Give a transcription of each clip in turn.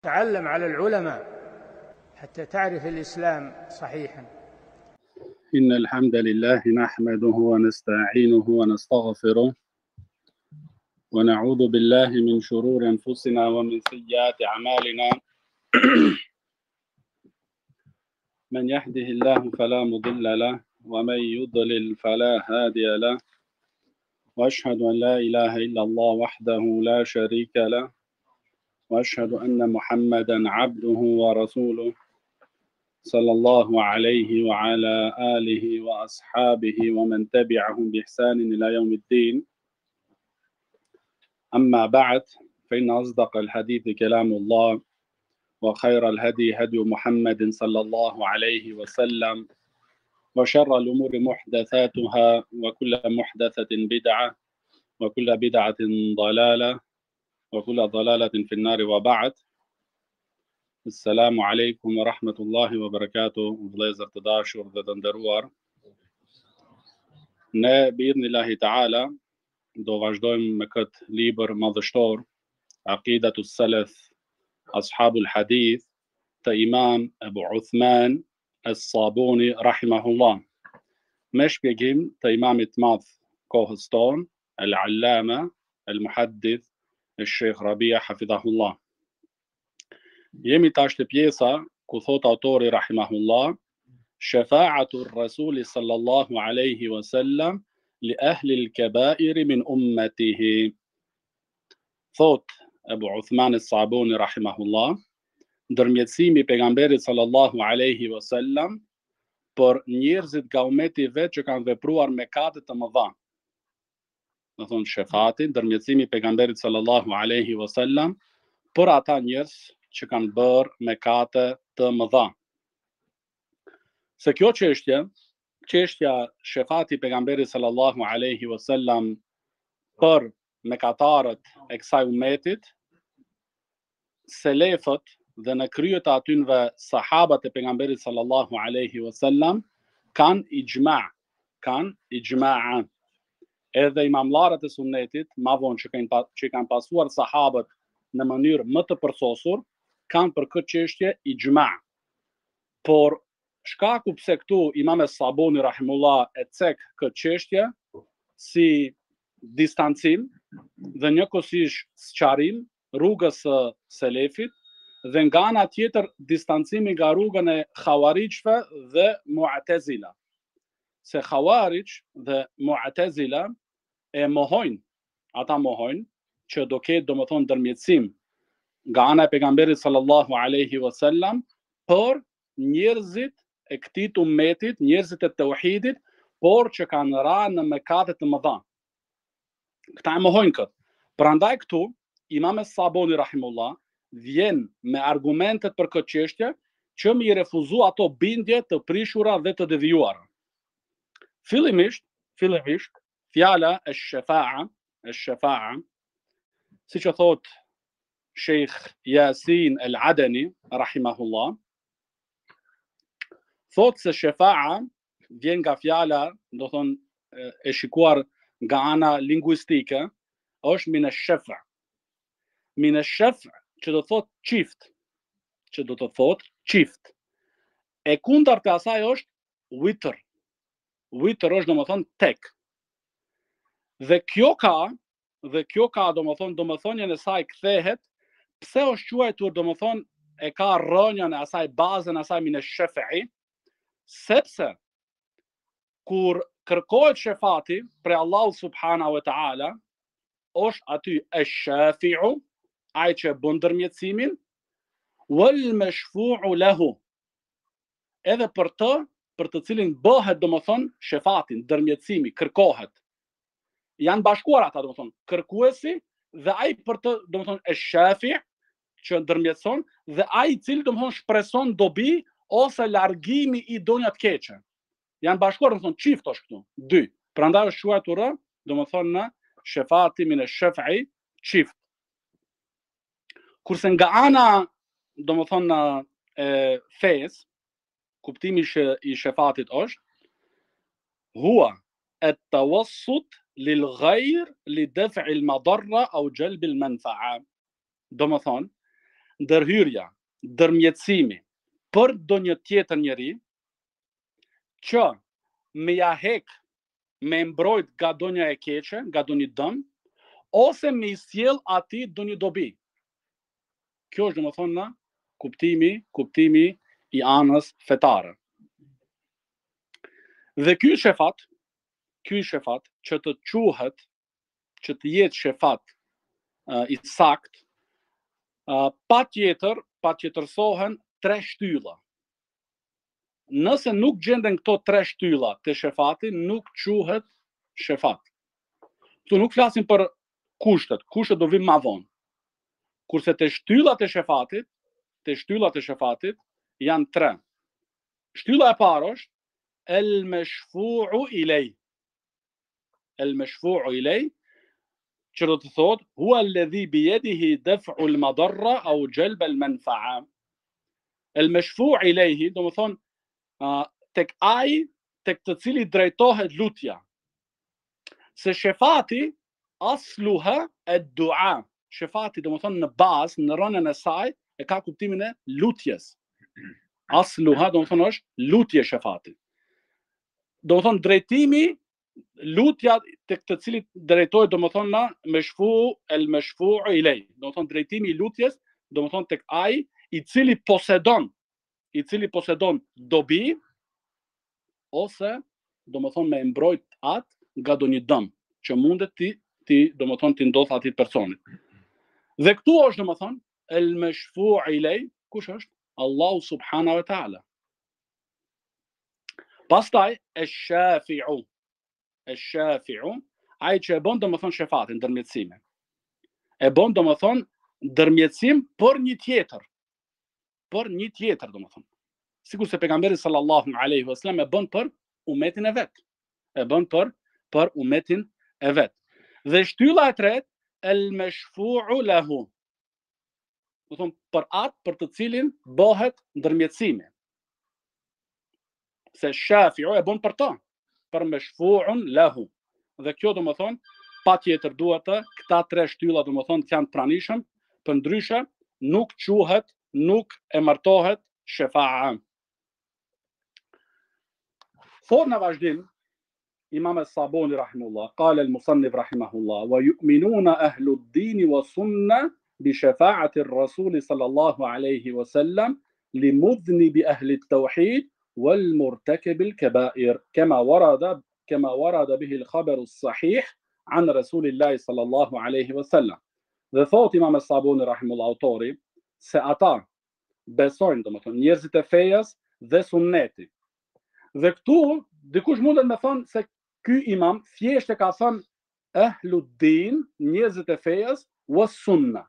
تعلم على العلماء حتى تعرف الإسلام صحيحا. إن الحمد لله نحمده ونستعينه ونستغفره ونعوذ بالله من شرور أنفسنا ومن سيئات أعمالنا. من يهده الله فلا مضل له ومن يضلل فلا هادي له، وأشهد أن لا إله إلا الله وحده لا شريك له، وأشهد أن محمدا عبده ورسوله صلى الله عليه وعلى آله وأصحابه ومن تبعهم بإحسان إلى يوم الدين. أما بعد، فإن أصدق الحديث كلام الله، وخير الهدي هدي محمد صلى الله عليه وسلم، وشر الأمور محدثاتها، وكل محدثة بدعة، وكل بدعة ضلالة، وكل ضلالة في النار. وبعد. Assalamu alaikum wa rahmatullahi wa barakatuh, vëllezër të dashur dhe të nderuar. Ne biidhnillahi taala do vazhdojmë me këtë libër madhështor, Aqidatus Salaf Ashabul Hadith të Imam Abu Uthman As-Sabuni rahimahullah, me shpjegim të imamit madh kohës tonë, Al-Allama Al-Muhaddith Al-Sheikh Rabia hafidhahullah. Jemi tash te pjesa ku thot autori rahimahullah: Shafa'atu ar-Rasul sallallahu alaihi wasallam li ahli al-kaba'ir min ummatihi. Thot Abu Uthman as-Sabuni rahimahullah, ndërmjetësimi i pejgamberit sallallahu alaihi wasallam për njerëzit nga ummeti i vet që kanë vepruar mëkate të mëdha. Do thon shefati, ndërmjetësimi i pejgamberit sallallahu alaihi wasallam për ata njerëz që kanë bërë mëkate të mëdha. Se kjo çështja shefati pejgamberit sallallahu alaihi wasallam për mëkatarët e kësaj ummetit, selefët dhe në kryet e atyre sahabat e pejgamberit sallallahu alaihi wasallam kanë ijma'. Edhe imamllarët e sunnetit, ma vonë që kanë pasuar sahabët në mënyrë më të përsosur, kanë për këtë çështje ijma'. Por shkaku pse këtu Imam As-Sabuni rahimullah e cek këtë çështje si distancim dhe njëkohësisht sqarim rrugës së selefit, dhe nga ana tjetër distancimi nga rrugën e Khawarijve dhe Mu'tazila. Se Khawarij dhe Mu'tazila mohojnë që do ketë domethënë ndërmjetësim nga ana e pejgamberit sallallahu alaihi wasallam për njerëzit e këtij ummetit, njerëzit e tauhidit, por që kanë rënë në mëkate të mëdha. Këta e mohojnë këtë. Prandaj këtu Imam As-Sabuni rahimullah vjen me argumentet për këtë çështje që më i refuzu ato bindje të prishura dhe të devijuara. Fillimisht fjala ash-shafa'a, siç e thot Sheikh Yasin Al-Adani rahimahullah, thot se shafa'a vjen nga fjala, do thon e shikuar nga ana lingvistike, është min ash-shaf'. Min ash-shaf' që do të thot çift. E kundërta e asaj është witr. Witr është domethën tek. Dhe kjo ka domethënien e saj kthehet pse është quajtur domethën e ka rrënjën e asaj, bazën e asaj min ash-shaf'i, sepse kur kërkohet shefati për Allahu subhanahu wa taala, është aty ash-shafi'u, ai që bën ndërmjetësimin, wal mashfu'u lahu, edhe për të cilin bëhet domethën shefati, ndërmjetësimi, kërkohet. Janë bashkuar ata domethën kërkuesi dhe ai për të domethën ash-shafi' që ndërmjetëson, dhe ai i cili domethën shpreson dobi ose largimi i donja të keqe. Janë bashkuar domethën çift është këtu, dy. Prandaj është quajtur domethën në shefati min ash-shaf'i çift. Kurse nga ana domethën e fes, kuptimi i shefatit është huwa at-tawassut lil ghayr li daf'i al-madarra aw jalb al-manfa'a. Domethën ndërhyrja, ndërmjetësimi për ndonjë tjetër njeri që me ja hek, me mbrojt nga ndonjë e keqe, nga ndonjë dëm, ose me i sjell atij ndonjë dobi. Kjo është domethënë na kuptimi i anës fetare. Dhe ky shefat që të quhet, që të jetë shefat i sakt, patjetërsohen 3 shtylla. Nëse nuk gjenden këto 3 shtylla të shefati, nuk quhet shefat. Këtu nuk flasim për kushtet do vim ma vonë. Kurse të shtyllat e shefatit janë 3. Shtylla e parë është el meshfu'u ilej. El meshfu'u ilej, që do të thotë hua alladhi bi yadihi daf'u al-madarra aw jalb al-manfa'a. El meshfu'u ilej, do të thonë tek ai tek të cilit drejtohet lutja. Se shefati asluha ad-du'a. Shefati do të thonë në bazë, në rënën e saj e ka kuptimin e lutjes. Asluha do të thonë është lutje shefati. Do të thonë drejtimi, lutja tek të cilit drejtohet, do të thonë na el meshfu'u ilej. Do të thonë drejtimi i lutjes, do të thonë tek ai i cili posedon dobi, ose do të thonë me mbrojt atë nga ndonjë dëm që mundet do të thonë ti ndodh atij personit. Dhe këtu është do të thonë el meshfu'u ilej, kush është? Allahu subhanahu wa ta'ala. Pastaj esh-shafi'u, ai që e bën do të thonë shefatin, ndërmjetësime. E bën do të thonë ndërmjetësim për një tjetër. Për një tjetër do të thonë. Sikur se pejgamberi sallallahu alaihi wasallam e bën për umetin e vet. E bën për umetin e vet. Dhe shtylla e tretë el meshfu'u lahu. Do thonë për atë për të cilin bëhet ndërmjetësimi. Se shafi'u e bën për ta, për meshfu'un lahu. Dhe kjo do të thonë patjetër duhet këta 3 shtylla do të thonë të janë pranishëm, përndryshe nuk e martohet shefa'a. Thot në vazhdim Imam as-Sabuni rahimahullah, qala al-musannif rahimahullah, wa yu'minuna ahlu ad-din wa sunnah bi shafa'ati ar-rasul sallallahu alayhi wa sallam li mudhnibi ahli at-tawhid wal murtakib al-kaba'ir kama warada bihi al-khabar as-sahih an rasulillah sallallahu alayhi wa sallam. Dhe thot Imam as-Sabuni rahimahullah, autori, se ata besojnë, domethënë njerëzit e fejas dhe sunneti. Dhe këtu dikush mundet me thonë se ky imam thjesht e ka thënë ahluddin, njerëzit e fejas, was sunna.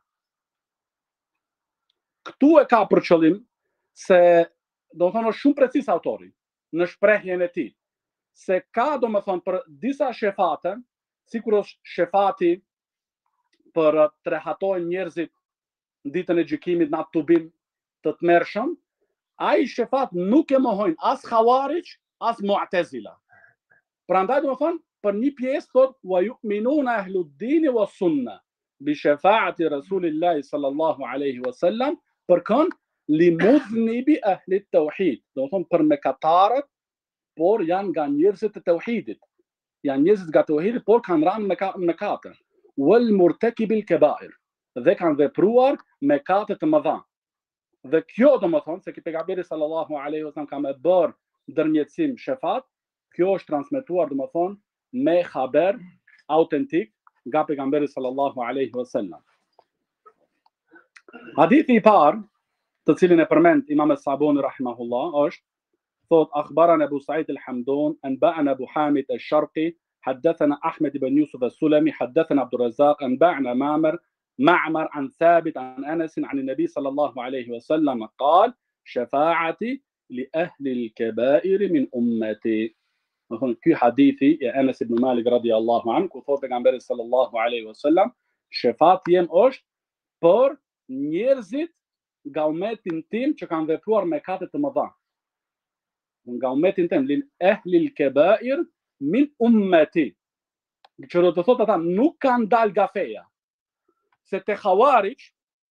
Këtu e ka për qëllim se do të thonë është shumë precis autori në shprehjen e tij. Se ka do të thonë për disa shefate, sikur është shefati për të rehatojnë njerëzit në ditën e gjykimit në atë tubim të tmerrshëm, ai shefat nuk e mohojnë as Khawarij, as Mu'tazila. Prandaj do të thonë për një pjesë thot wa yu'minuna ahluddin wa sunna bi shafa'ati rasulillah sallallahu alaihi wasallam, për kënd li mudhnibi ahli tauhid. Do të thonë për mëkatarët, por janë nga njerëzit e tauhidit. Janë njerëzit nga tauhidi, por kanë rënë në mëkate. Wal murtakibil kaba'ir. Dhe kanë vepruar mëkate të mëdha. Dhe kjo do të thonë se pejgamberi sallallahu alaihi wasallam ka më bërë ndërmjetësim shefat, kjo është transmetuar do të thonë me haber autentik nga pejgamberi sallallahu alaihi wasallam. Hadithi i parë, të cilin e përmend Imam as-Sabuni rahimahullah, është thot akhbarana Abu Sa'id al-Hamdun anba'ana Abu Hamid al-Sharqi حدثنا أحمد بن يوسف السلمي حدثنا عبد الرزاق أنبأنا معمر عن ثابت عن أنس عن النبي صلى الله عليه وسلم قال شفاعتي لأهل الكبائر من أمتي. في حديث أنس بن مالك رضي الله عنه كثور پیغمبر صلى الله عليه وسلم شفاعت jem është për njerëzit nga umetin tim që kanë vepruar mëkate të mëdha. Nga umetin tim lil ahli al-kaba'ir min ummati. Që do të thotë ata nuk kanë dalë nga feja. Se te Khawarij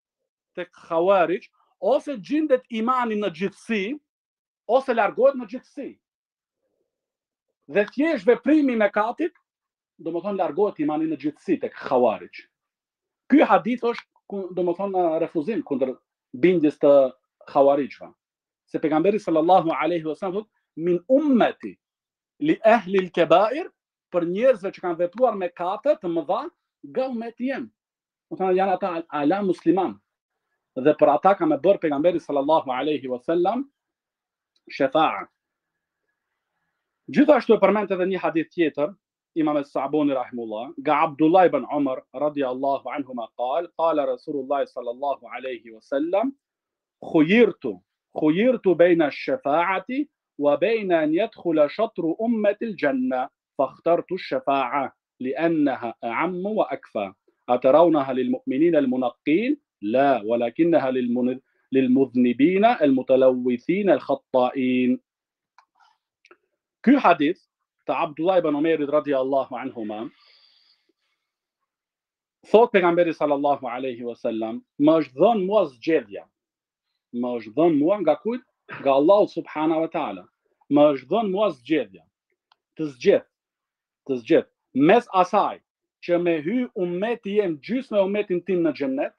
tek Khawarij, ose gjendet imani në gjithësi, ose largohet në gjithësi. Dhe thjesht veprimi i mëkatit, domethënë largohet imani në gjithësi tek Khawarij. Ky hadith është domethënë refuzim kundër bindjes të Khawarijve. Se pejgamberi sallallahu alaihi wasallam thotë min ummati li ahli al-kaba'ir, për njerëzve që kanë vepruar mëkate të mëdha nga ummeti jem. Domethënë janë ata ala musliman. Dhe për ata ka më bërë pejgamberi sallallahu alaihi wasallam shafa'a. Gjithashtu e përmend edhe një hadith tjetër, Imam as-Sa'buni rahimullah, nga Abdullah ibn Umar radiyallahu anhuma qala Rasulullah sallallahu alaihi wasallam khuyirtu bayna ash-shafa'ati wa bayna an yadkhula shatru ummati al-janna fakhtartu ash-shafa'a li'annaha a'ammu wa akfa atarawnaha lil-mu'minina al-munaqqin la walakinaha lil-mudhnibina al-mutalawwithina al-khatta'in. Ky hadith të Abdullah ibn Umerit radiyallahu anhuma, thot pejgamberi sallallahu alaihi wasallam, më është dhënë mua zgjedhja. Më është dhënë mua nga kujt? Nga Allahu subhanahu wa taala. Më është dhënë mua zgjedhja. Të zgjedh mes asaj që me hy ummeti jem gjysmë e ummetin tim në xhennet,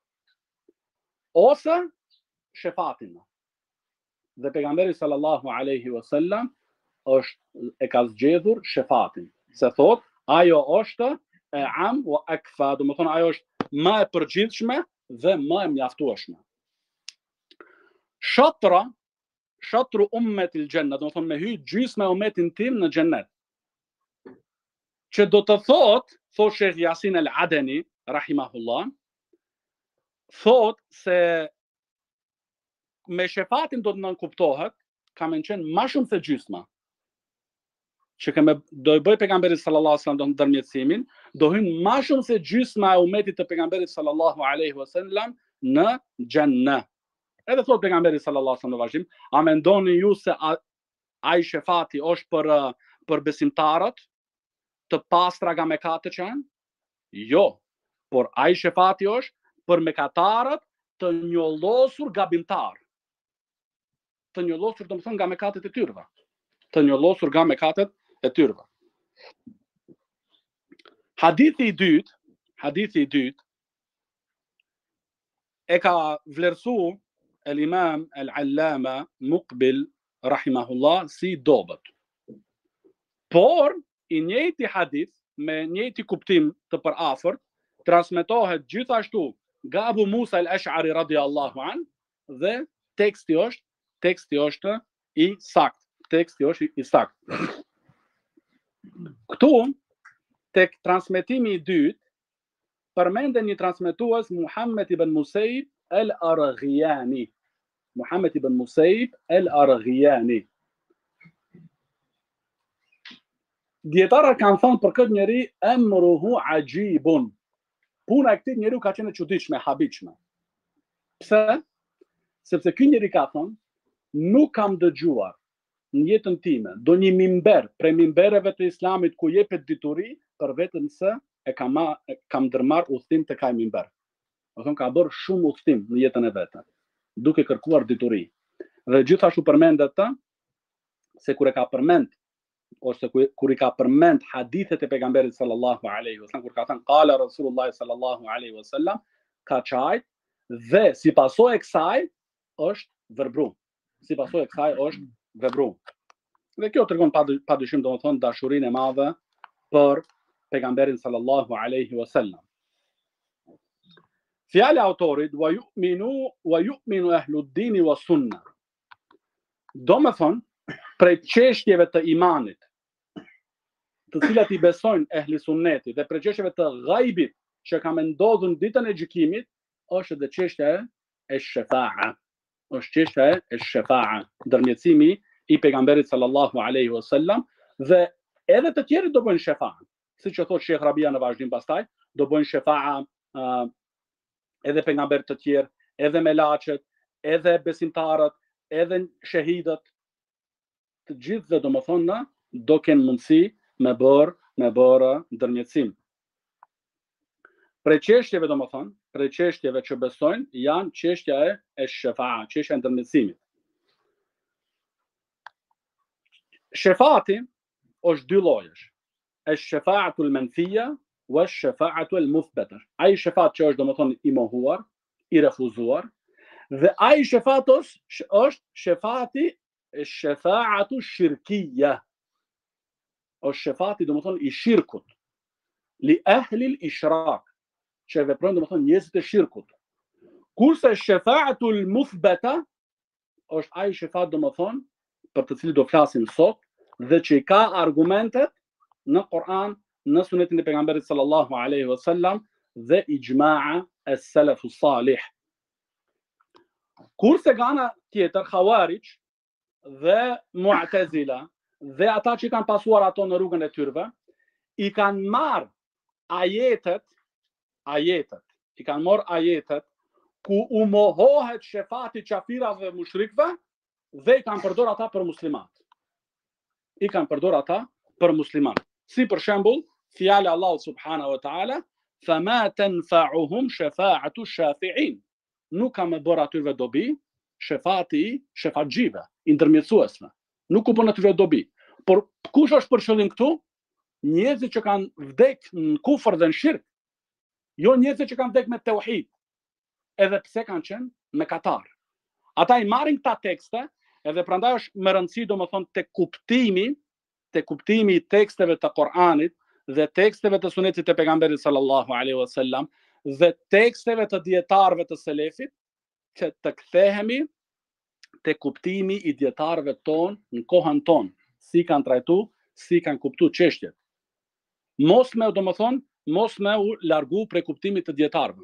ose shefatin. Dhe pejgamberi sallallahu alaihi wasallam e ka zgjedhur shefatin. Se thot, ajo është e am wa akfa, do më thonë ajo është më e përgjithshme dhe më e mjaftueshme. Shatru ummetil janna, do më thonë me hy gjysmë e ummetin tim në xhennet. Që do të thot Sheikh Yasin al-Adani rahimahullah, thot se me shefatin do të nënkuptohet, ka mençen më shumë se gjysma. Që do i bëj pejgamberi sallallahu alaihi wasallam ndërmjetësimin, do hyn më shumë se gjysma e ummetit të pejgamberit sallallahu alaihi wasallam në xhenna. Edhe thot pejgamberi sallallahu alaihi wasallam në vazhdim, a mendoni ju se ai shefati është për besimtarët të pastra nga mëkatet që janë? Jo, por ai shefati është për mëkatarët të njollosur gabimtar. Të njollosur do të thonë nga mëkatet e tyre. Të njollosur nga mëkatet e tyre. Hadithi i dytë e ka vlerësuar el-Imam el-Allama Muqbil rahimahullah si dobët. Por i njëjti hadith me njëjti kuptim të përafërt transmetohet gjithashtu nga Abu Musa al-Ash'ari radiyallahu an dhe teksti është i saktë. Këtu tek transmetimi i dytë përmenden një transmetues Muhammed ibn Musejib al-Araghiyani. Muhammed ibn Musejib al-Araghiyani. Dietarët kanë thënë për këtë njeri emruhu ajibun. Puna e këtij njeriu ka qenë e çuditshme, habitshme. Pse? Sepse ky njeri ka thënë, nuk kam dëgjuar në jetën time do një mimber prej mimbereve të Islamit ku jepet dituri për vetëm se kam ndërmarr udhtim tek ai mimber. Do thonë ka bërë shumë udhtim në jetën e vet, duke kërkuar dituri. Dhe gjithashtu përmendet se kur i ka përmend hadithet e pejgamberit sallallahu alaihi wasallam, kur ka thënë qala Rasulullah sallallahu alaihi wasallam, ka çajt dhe si pasojë e kësaj është verbru. Dhe kjo tregon padyshim domethënë dashurinë e madhe për pejgamberin sallallahu alaihi wasallam. Fjala e autorit wa yu'minu ahlud-din wa sunna. Domethënë prej çështjeve të imanit, të cilat i besojnë ehli sunneti dhe prej çështjeve të ghaibit që ka ndodhur ditën e gjykimit, është edhe çështja e shefa'a. Është çështja e shefa'a, ndërmjetësimi i pejgamberit sallallahu alaihi wasallam dhe edhe të tjerë do bëjnë shefa'a. Siç e thotë Sheikh Rabia në vazhdim pastaj, do bëjnë shefa'a edhe pejgamberët të tjerë, edhe melaçet, edhe besimtarët, edhe shahidët, të gjithë dhe domethënë do kenë mundësi me bërë ndërmjetësim. Prej çështjeve domethënë prej çështjeve që besojnë janë çështja e shefa'a, çështja e ndërmjetësimit. Shefati është dy llojesh. Ash-shafa'atu al-manfiya wa ash-shafa'atu al-muthbata. Ai shefat që është domethënë i mohuar, i refuzuar, dhe ai shefatos është shefati ash-shafa'atu ash-shirkiyya. Është shefati domethënë i shirkut. Li ahli al-ishrak, që veprojnë domethënë njerëzit e shirkut. Kurse shefa'atu al-muthbata është ai shefat domethënë për të cilin do flasim sot dhe që i ka argumentet në Kur'an, në sunetin e pejgamberit sallallahu alaihi wasallam dhe ijma'a as-salaf as-salih. Kurse nga tjetër Khawarij dhe Mu'tazila dhe ata që kanë pasuar ato në rrugën e tyre, i kanë marrë ajetet, i kanë marrë ajetet ku u mohohet shefati qafirave dhe mushrikve dhe i kanë përdor ata për muslimat. I kanë përdor ata për musliman. Si për shembull, fjala Allahu subhanahu wa ta'ala, "Fama tanfa'uhum shafa'atu shafi'in." Nuk ka më bërë atyre dobi shefatxhive, i ndërmjetësuesve. Nuk u bën atyre dobi. Por kush është për qëllim këtu? Njerëzit që kanë vdek në kufër dhe në shirk. Jo njerëzit që kanë vdek me tauhid. Edhe pse kanë qenë mëkatar. Ata i marrin këta tekste, edhe prandaj është më rëndësi domethënë te kuptimi i teksteve të Kur'anit dhe teksteve të sunetit të pejgamberit sallallahu alaihi wasallam dhe teksteve të dietarëve të selefit, që të kthehemi te kuptimi i dietarëve tonë në kohën tonë, si kanë trajtuar, si kanë kuptuar çështjet. Mos me u largu prej kuptimit të dietarëve.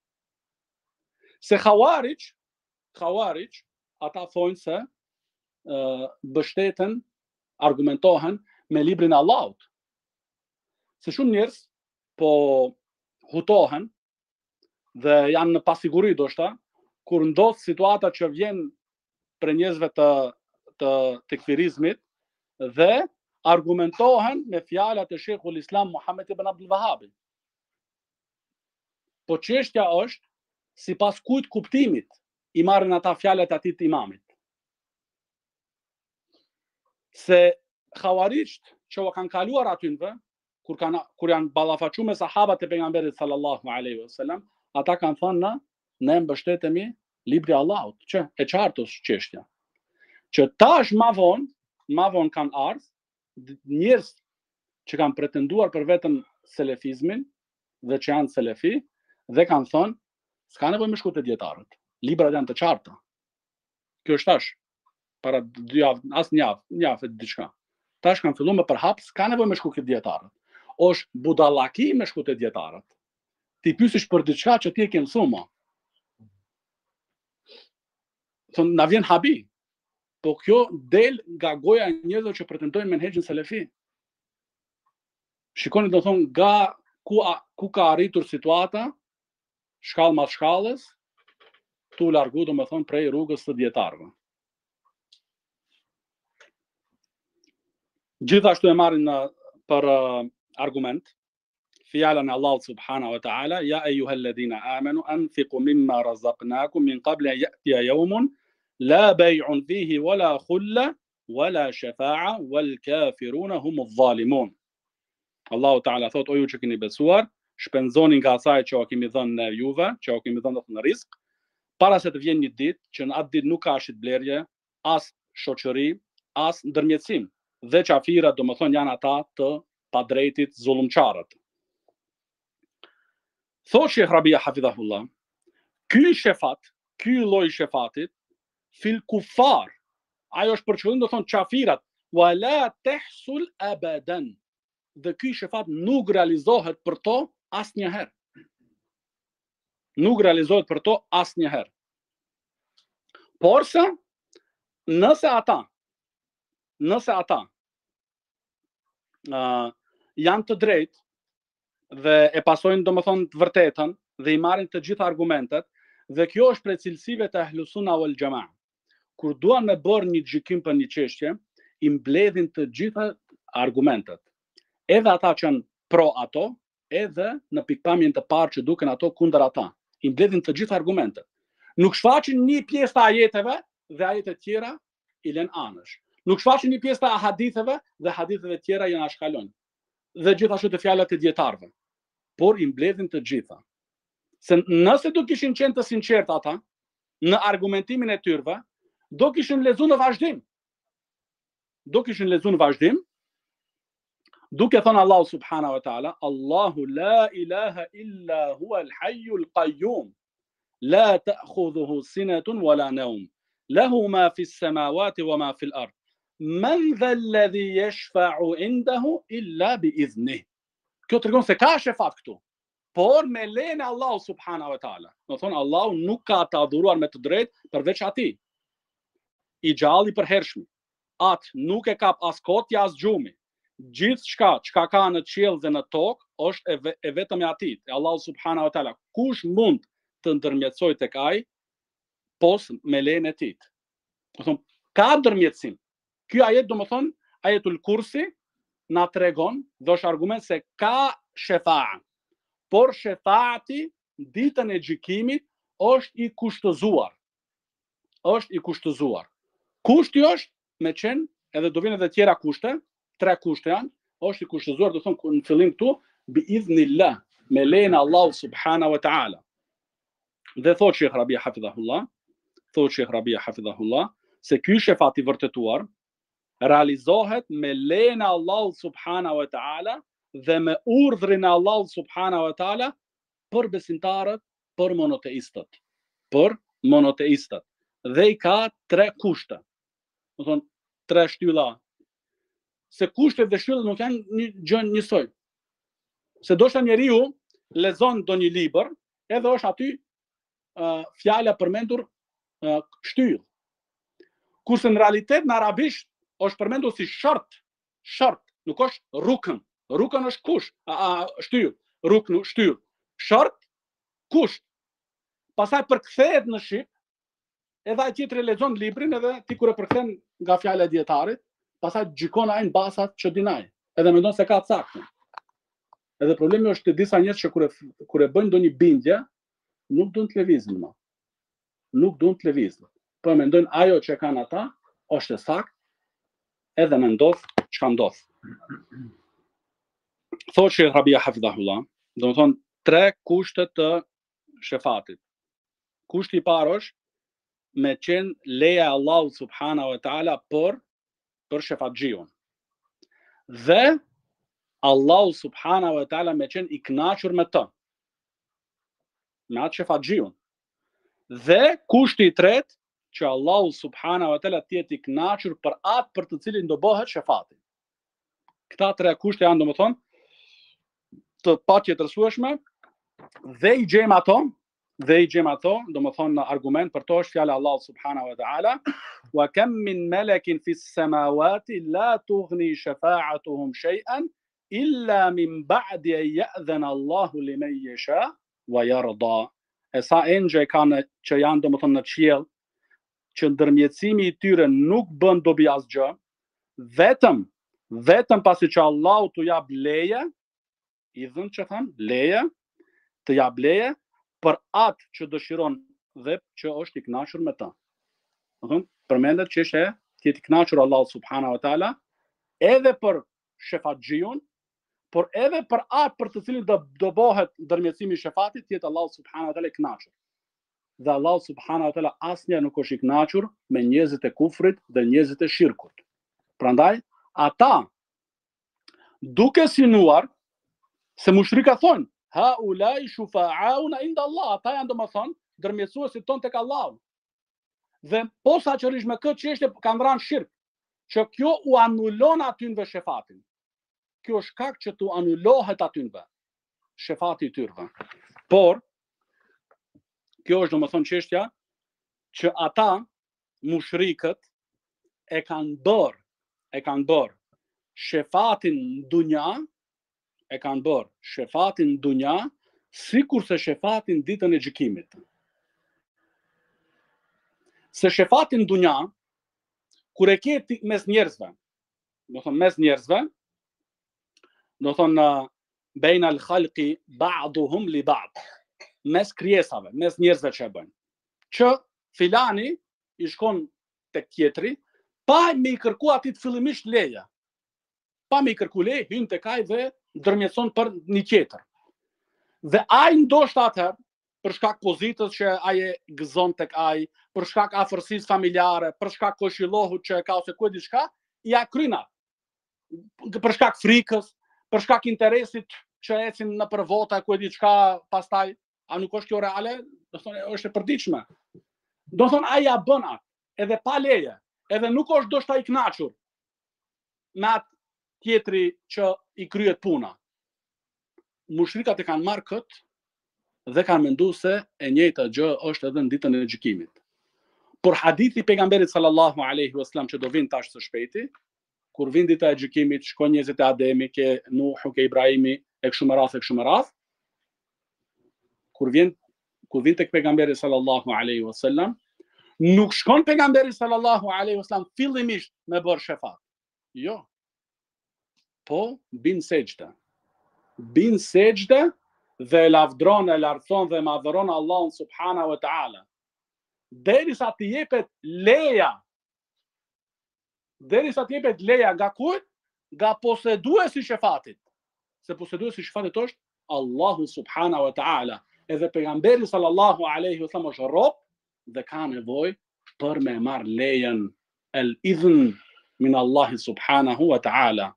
Se Khawarij, ata thonë se bështeten, argumentohen me librin e Allahut. Se shumë njerëz po hutohen dhe janë në pasiguri ndoshta kur ndodh situata që vjen për njerëzve të tekfirizmit dhe argumentohen me fjalat e Sheikhul Islam Muhammed ibn Abdul Wahhab. Po çështja është sipas kujt kuptimit i marrin ata fjalet e atij të imamit. Se Khawarijt që u kanë kaluar atynve, kur janë ballafaquar me sahabat e pejgamberit sallallahu alaihi wasallam, ata kanë thënë ne mbështetemi libri i Allahut, që e qartë është çështja. Që tash ma vonë kanë ardhur njerëz që kanë pretenduar për vetëm selefizmin dhe që janë selefi dhe kanë thënë s'ka nevojë me shku te dietarët. Librat janë të qarta. Kjo është tash para 2 javë, as një javë diçka. Tash kanë filluar me përhap, s'ka nevojë me shku te dietarët. Është budallaki me shku te dietarët. Ti pyesish për diçka që ti e ke mësuar. Thonë na vjen habi. Po kjo del nga goja e njerëzve që pretendojnë menhexhin selefi. Shikoni do thonë nga ku ka arritur situata, shkallë mas shkallës, tu largu do me thonë prej rrugës të dietarëve. Gjithashtu e marrin për argument fjalën e Allahut subhanahu wa ta'ala, ja ayyuhalladhina amanu anfiqu mimma razaqnakum min qabli an ya'tiya yawmun la bay'un fihi wala khulla wala shafa'a wal kafiruna hum adh-dhalimun. Allahu ta'ala thot, o ju që keni besuar, shpenzoni nga asaj që o kemi dhënë në juve, që o kemi dhënë në rizq, para se të vjen një ditë që në atë ditë nuk ka shitblerje, as shoqëri, as ndërmjetësim. Dhe qafirat do më thonë janë ata të padrejtit zullumqarët. Thot Shekh Rabia hafidhahullah, ky lloj shefatit, fil kufar, ajo është për qëllim do thonë qafirat, wala tehsul abadan. Dhe ky shefat nuk realizohet për to asnjëherë. Nuk realizohet për to asnjëherë. Porse, nëse ata janë të drejtë dhe e pasojnë domethënë të vërtetën dhe i marrin të gjitha argumentet, dhe kjo është prej cilësive të Ahlus Sunna wal Jamaa. Kur duan me bërë një gjykim për një çështje, i mbledhin të gjitha argumentet. Edhe ata që janë pro ato, edhe në pikpamjen të parë që duken ato kundër ata. i mbledhin të gjitha argumentet. Nuk shfaqin një pjesë të ajeteve dhe ajetet tjera i lën anësh. Nuk shfaqin një pjesë të haditheve dhe haditheve tjera i anashkalojnë. Dhe gjithashtu të fjalët e dietarëve. Por i mbledhin të gjitha. Se nëse do kishin qenë të sinqertë ata në argumentimin e tyre, do kishin lexuar në vazhdim. Duke thënë Allahu subhanahu wa taala, Allahu la ilaha illa huwa al-hayyul qayyum, la ta'khudhuhu sinatun wala nawm, lahu ma fi as-samawati wa ma fi al-ard, man dha alladhi yashfa'u 'indahu illa bi idhnih. Kjo tregon se ka shefat këtu, por me lejen e Allahu subhanahu wa taala. Do thonë Allahu nuk ka të adhuruar me të drejtë përveç atij. I gjalli përhershëm. Atë nuk e kap as kotja as gjumi. Gjithçka çka ka në qiell dhe në tokë është e vetëm e atij, e Allahu subhanahu wa taala. Kush mund të ndërmjetësoj tek ai pos me lejen e tij? Do thonë ka ndërmjetësim. Ky ajet do të thonë ajetul kursi na tregon, dhe është argument se ka shefa'a. Por shefa'ati ditën e gjykimit është i kushtëzuar. Kushti është me qenë, edhe do vinë edhe tjera kushte, 3 kushte janë, është i kushtëzuar, do thonë në fillim këtu, bi idhnillah, me lejen e Allahu subhanahu wa ta'ala. Dhe thotë Sheikh Rabia hafidhahullah, se ky shefat i vërtetuar realizohet me lejen e Allahu subhanahu wa ta'ala dhe me urdhrin e Allahu subhanahu wa ta'ala për besimtarët, për monoteistët. Dhe i ka 3 kushte. Do thonë 3 shtylla. Se kushtet dhe shtyllat nuk janë një gjë njësoj. Se ndoshta njeriu lexon ndonjë libër, edhe është aty fjala përmendur shtyll. Kurse në realitet në arabisht është përmendur si shart, nuk është rukn. Rukn është kush, shtyll, rukn shtyll. Shart, kusht. Pastaj përkthehet në shqip, edhe ai tjetri lexon librin edhe ti kur e përkthen nga fjala e dietarit, pastaj gjykon ai në basa që dinaj, edhe mendon se ka saktë. Edhe problemi është të disa njerëz që kur e bëjnë ndonjë bindje, nuk duan të lëvizin më. Po mendojnë ajo që kanë ata është e saktë, edhe më ndodh çka ndodh. Thotë Sheikh Rabia hafidhahullah, do të thonë 3 kushte të shefatit. Kushti i parë është me qenë leja e Allahut subhanahu wa taala për shefatxhiun. Dhe Allahu subhanahu wa taala me qenë i kënaqur me të. Me atë shefatxhiun. Dhe kushti i tretë që Allahu subhanahu wa taala të jetë i kënaqur për atë për të cilin do bëhet shefati. Këta 3 kushte janë domethënë të patjetërsueshme dhe i gjejmë ato, domethënë në argument për to është fjala Allahu subhanahu wa taala, wa kam min malakin fis samawati la tughni shafa'atuhum shay'an illa min ba'di an ya'dhana Allahu liman yasha wa yarda. E sa engjëj kanë që janë domethënë në qiell, që ndërmjetësimi i tyre nuk bën dobi asgjë, vetëm pasi që Allahu t'u jap leje, i dhën që thënë, leje, të jap leje për atë që dëshiron dhe që është i kënaqur me të. Përmendet që është të jetë i kënaqur Allahu subhanahu wa taala edhe për shefatxhiun, por edhe për atë për të cilin do bëhet ndërmjetësimi i shefatit, të jetë Allahu subhanahu wa taala i kënaqur. Dhe Allahu subhanahu wa taala asnjëherë nuk është i kënaqur me njerëzit e kufrit dhe njerëzit e shirkut. Prandaj ata duke sinuar se mushrika thonë ha ulai shufa'auna inda Allah, ata janë domethënë ndërmjetësuesit ton tek Allahu. Dhe posaçërisht me këtë çështje kanë rënë shirk, që kjo u anulon atynve shefatin. Kjo është shkak që tu anulohet atynve shefati i tyre. Por kjo është domethënë çështja që ata mushrikët e kanë bërë shefatin në dunja, sikur se shefatin ditën e gjykimit. Se shefatin në dunja, kur e ke mes njerëzve, do thonë bejna al-khalqi ba'duhum li ba'd. mes krijesave, mes njerëzve që e bëjnë. Që filani i shkon tek tjetri, pa me i kërku atit fillimisht leje. Pa me i kërku leje, hyn tek ai dhe ndërmjetëson për një tjetër. Dhe ai ndoshta atëherë, për shkak pozitës që ai e gëzon tek ai, për shkak afërsisë familjare, për shkak këshillohut që e ka ose ku diçka, ja kryna. Për shkak frikës, për shkak interesit që ecin në për vota ku diçka pastaj, a nuk është kjo reale? Do thonë është e përditshme. Do thonë ai ja bën atë, edhe pa leje, edhe nuk është ndoshta i kënaqur me atë tjetri që i kryet puna. Mushrikat e kanë marrë këtë dhe kanë menduar se e njëjta gjë është edhe në ditën e gjykimit. Por hadithi pejgamberit sallallahu alaihi wasallam që do vinë tash së shpejti, kur vin dita e gjykimit, shkojnë njerëzit e Ademit, ke Nuhu, ke Ibrahimi, e kështu me radhë. Kur vin tek pejgamberi sallallahu alaihi wasallam, nuk shkon pejgamberi sallallahu alaihi wasallam fillimisht me bërë shefat. Jo. Po bin sejdë. Bin sejdë dhe lavdron, e lartëson dhe madhëron Allahun subhanahu wa taala. Derisa të jepet leja. Derisa të jepet leja nga kujt? Nga poseduesi i shefatit. Se poseduesi i shefatit është Allahu subhanahu wa taala. Edhe pejgamberi sallallahu alaihi wasallam është rob dhe ka nevojë për me marr lejen, el idhn min Allahi subhanahu wa taala.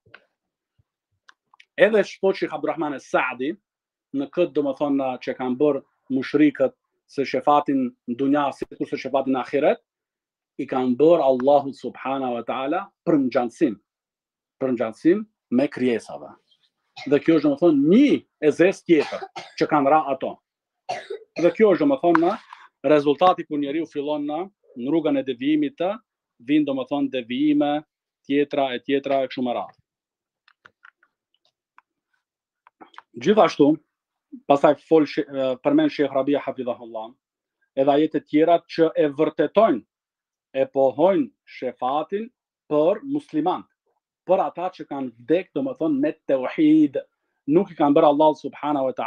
Edhe shpo që Abdurrahman es-Saadi, në këtë domethënë që kanë bërë mushrikët se shefatin në dunja, sikur se shefatin në ahiret, i kanë bërë Allahu subhanahu wa taala për ngjallësim me krijesave. Dhe kjo është domethënë një e zez tjetër që kanë ra ato. Dhe kjo është domethënë rezultati kur njeriu fillon në rrugën e devijimit të, vijnë domethënë devijime tjetra e kështu me radhë. Gjithashtu, pastaj përmend Sheikh Rabia hafidhahullah, edhe ajete tjera që e vërtetojnë, e pohojnë shefatin për musliman, për ata që kanë vdekë domethënë me tauhid, nuk i kanë bërë Allahu subhanahu wa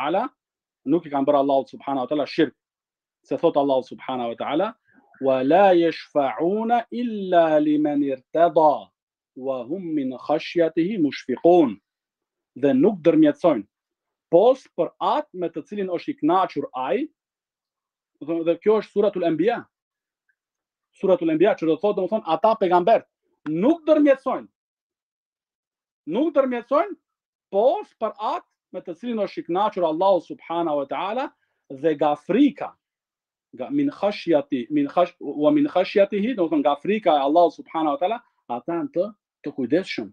taala, shirk. Se thot Allahu subhanahu wa taala, wa la yashfa'una illa liman irtada wa hum min khashyatihi mushfiqun. Dhe nuk dërmjetësojnë pos për atë me të cilin është i kënaqur ai. Dhe kjo është suratul Anbiya. Suratul Anbiya që do thotë domethënë ata pejgamberët nuk dërmjetësojnë. Nuk dërmjetësojnë pos për atë me të cilin është i kënaqur Allahu subhanahu wa taala dhe nga frika, min khashyatihi, domethënë nga frika e Allahu subhanahu wa taala, ata janë të kujdesshëm.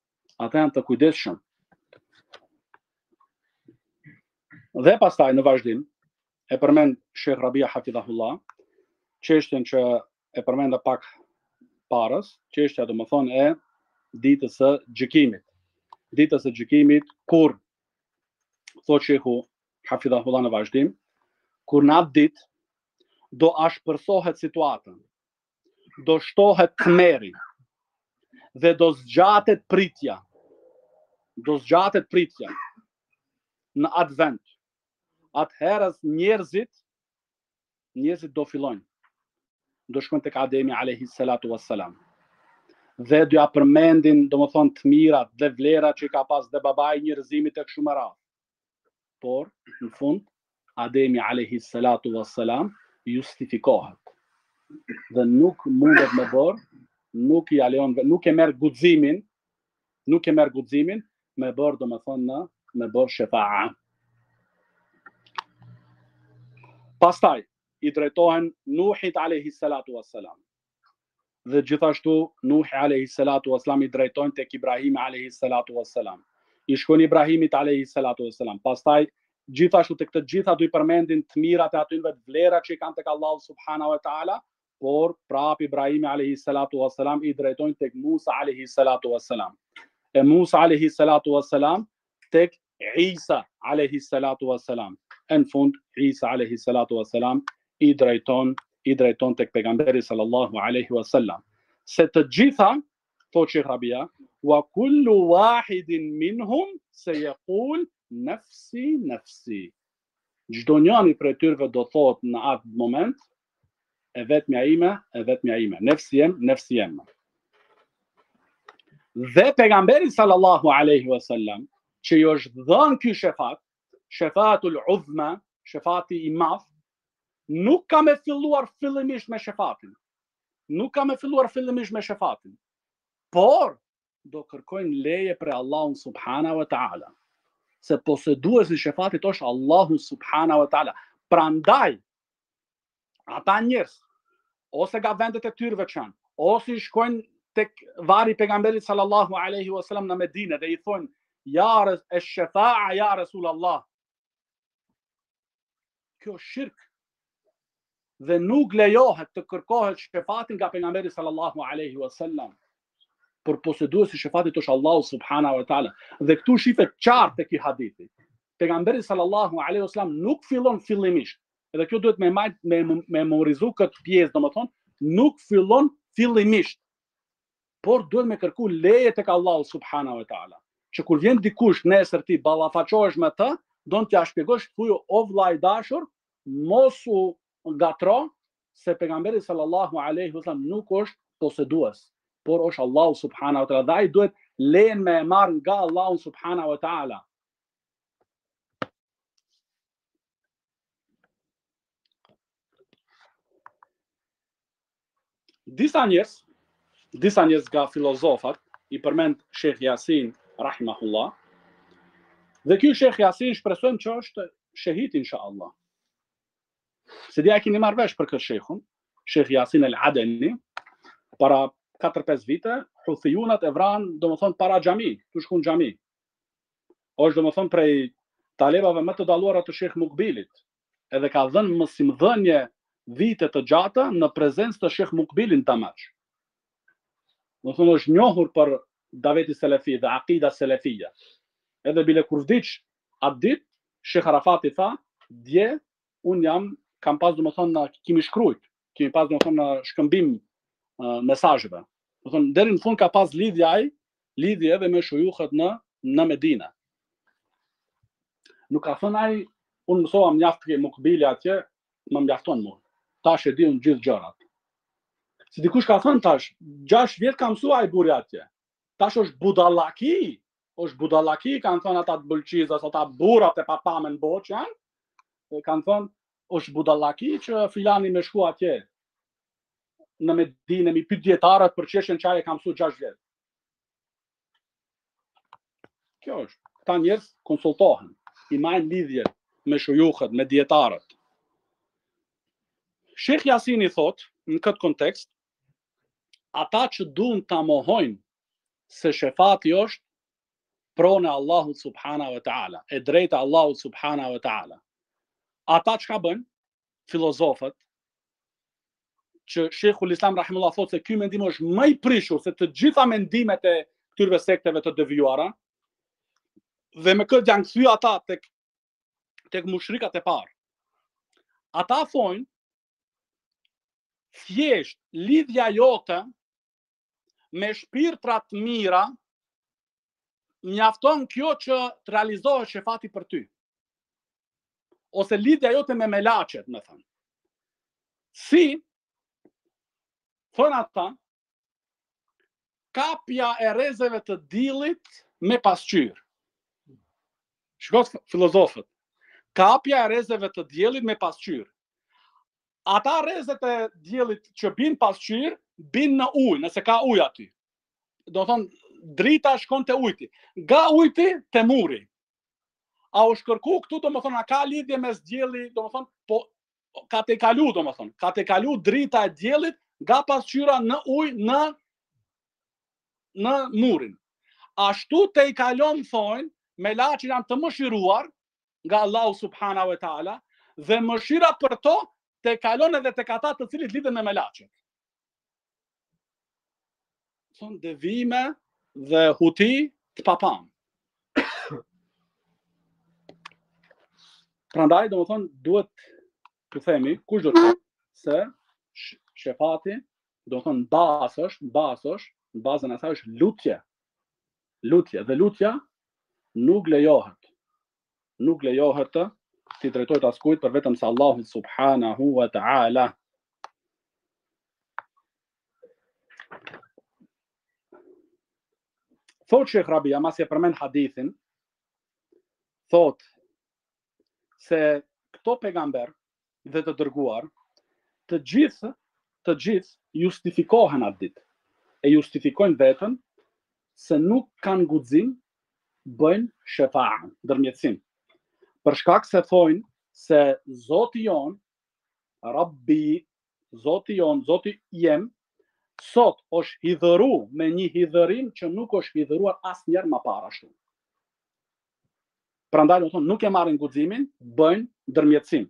Dhe pastaj në vazhdim e përmend Sheikh Rabia hafidhahullah çështjen që e përmenda pak parës, çështja domethënë e ditës së gjykimit. Ditës së gjykimit kur thot Sheikhu hafidhahullah në vazhdim, kur në atë ditë do ashpërsohet situata, do shtohet tmerri dhe do zgjatet pritja. Në atë vend. Atëherës njerëzit do fillojnë. Do shkojnë tek Ademi alayhi salatu wassalam. Dhe do ja përmendin domethënë të mirat dhe vlerat që ka pas dhe babai njerëzimit tek kështu me radhë. Por në fund Ademi alayhi salatu wassalam justifikohet. Dhe nuk mundet me bërë, nuk i alejon, nuk e merr guximin me bërë domethënë me bërë shefa'a. Pastaj i drejtohen Nuhit alayhi salatu wassalam. Dhe gjithashtu Nuhi alayhi salatu wassalam i drejtojnë tek Ibrahimi alayhi salatu wassalam. I shkojnë Ibrahimit alayhi salatu wassalam. Pastaj gjithashtu tek të gjitha do i përmendin të mirat e atyre vlerat që i kanë tek Allahu subhanahu wa taala, por prap Ibrahimi alayhi salatu wassalam i drejtojnë tek Musa alayhi salatu wassalam. E Musa alayhi salatu wassalam tek Isa alayhi salatu wassalam. Në fund Isa alayhi salatu wassalam i drejton tek pejgamberi sallallahu alaihi wasallam. Se të gjitha, thot Sheikh Rabia, wa kullu wahidin minhum sayaqul nafsi nafsi. çdo njëri prej tyre do thotë në atë moment, e vetmja ime, nefsi jem. Dhe pejgamberi sallallahu alaihi wasallam, që i është dhënë ky shefat, shefatul uzma, shefati i madh, nuk ka me filluar fillimisht me shefatin. Por do kërkojnë leje për Allahun subhanahu wa taala. Se poseduesi i shefatit është Allahu subhanahu wa taala. Prandaj ata njerëz ose nga vendet e tyre veçan, ose i shkojnë tek vari pejgamberit sallallahu alaihi wasallam në Medinë dhe i thonë ja esh-shafa'a ya Rasulullah. Kjo është shirk. Dhe nuk lejohet të kërkohet shefatin nga pejgamberi sallallahu alaihi wasallam. Por poseduesi i shefatit është Allahu subhanahu wa taala. Dhe këtu shifet qartë tek i hadithi. Pejgamberi sallallahu alaihi wasallam nuk fillon fillimisht. Edhe kjo duhet me memorizu këtë pjesë, domethënë, nuk fillon fillimisht. Por duhet me kërku leje tek Allahu subhanahu wa taala. Që kur vjen dikush nesër ti ballafaqohesh me të, don t'ja shpjegosh thuju o vllai i dashur, mos u gatro se pejgamberi sallallahu alaihi wasallam nuk është posedues, por është Allahu subhanahu wa taala. Dhe ai duhet lejen me marr nga Allahu subhanahu wa taala. Disa njerëz nga filozofat i përmend Sheikh Yasin rahimahullah. Dhe ky Sheikh Yasin shpresojmë që është shahid inshallah. Se dia keni marrë vesh për këtë sheikhun, Sheikh Yasin al-Adani, para 4-5 vite, huthiyunat e vranë, domethënë para xhami, tu shkon xhami. Është domethënë prej talebave më të dalluara të Sheikh Mukbilit, edhe ka dhënë mësimdhënie vite të gjata në prezencë të Sheikh Mukbilin Tamaç. Domethënë është njohur për daveti selefi dhe aqida selefia. Edhe bile kur vdiq atë ditë, Sheikh Arafati tha, dje un kam pas domethënë kemi shkruajt, kemi pas domethënë në shkëmbim mesazheve. Domethënë deri në fund ka pas lidhje edhe me shujuhet në Medinë. Nuk ka thënë ai, unë mësova mjaft ke Mukbili atje, më mjafton mua. Tash e di unë gjithë gjërat. Si dikush ka thënë tash, 6 vjet ka mësua ai burri atje. Tash është budallaki, kanë thënë ata të bëlqizës, ata burrat e papamen boç janë. Kanë thënë është budallaki që filani me shku atje në Medinë, mi pyet dietarët për çështjen çaj e ka mësuar 6 vjet. Kjo është. Këta njerëz konsultohen, i majnë lidhje me shujuhet, me dietarët. Sheikh Yasini thot, në këtë kontekst, ata që duan ta mohojnë se shefati është pronë Allahu subhanahu wa taala, e drejta Allahu subhanahu wa taala. Ata çka bëjnë? Filozofët, që Sheikhul Islam rahimullah thotë se ky mendim është më i prishur se të gjitha mendimet e këtyre sekteve të devijuara, dhe me këtë janë kthyer ata tek mushrikat e parë. Ata thonë thjesht lidhja jote me shpirtrat mira mjafton kjo që të realizohet shefati për ty. Ose lidhja jote me melaçet, më thënë. Si thonë ata, kapja e rrezeve të diellit me pasqyrë. Shikoj filozofët. Kapja e rrezeve të diellit me pasqyrë. Ata rrezet e diellit që bin pasqyrë, bin në ujë, nëse ka ujë aty. Do thonë drita shkon te ujti. Nga ujti te muri. A u shkërku këtu, do më thonë, a ka lidhje mes diellit, do më thonë, po ka te kalu, do më thonë, ka te kalu drita e diellit nga pasqyra në ujë në murin. Ashtu te i kalon, thonë, melaçet janë të mëshiruar nga Allahu subhanahu wa taala dhe mëshira për to te kalon edhe tek ata të cilët lidhen me melaçet. Son devime dhe huti të papam. Prandaj domethënë duhet të themi, kush do të thotë se shefati, domethënë bazë është, në bazën e saj është lutje. Lutje dhe lutja nuk lejohet t'i drejtohet askujt për vetëm se Allahut subhanahu wa ta'ala. Thot Shekh Rabia, mas e përmend hadithin, thot se këto pejgamber dhe të dërguar, të gjithë justifikohen atë ditë. E justifikojnë veten se nuk kanë guxim, bëjnë shefa'an, ndërmjetësim. Për shkak se thonë se Zoti jon, Rabbi, Zoti jon, Zoti jem, sot është hidhëru me një hidhërim që nuk është hidhëruar asnjëherë më parë ashtu. Prandaj do thonë nuk e marrin guximin, bëjnë ndërmjetësim.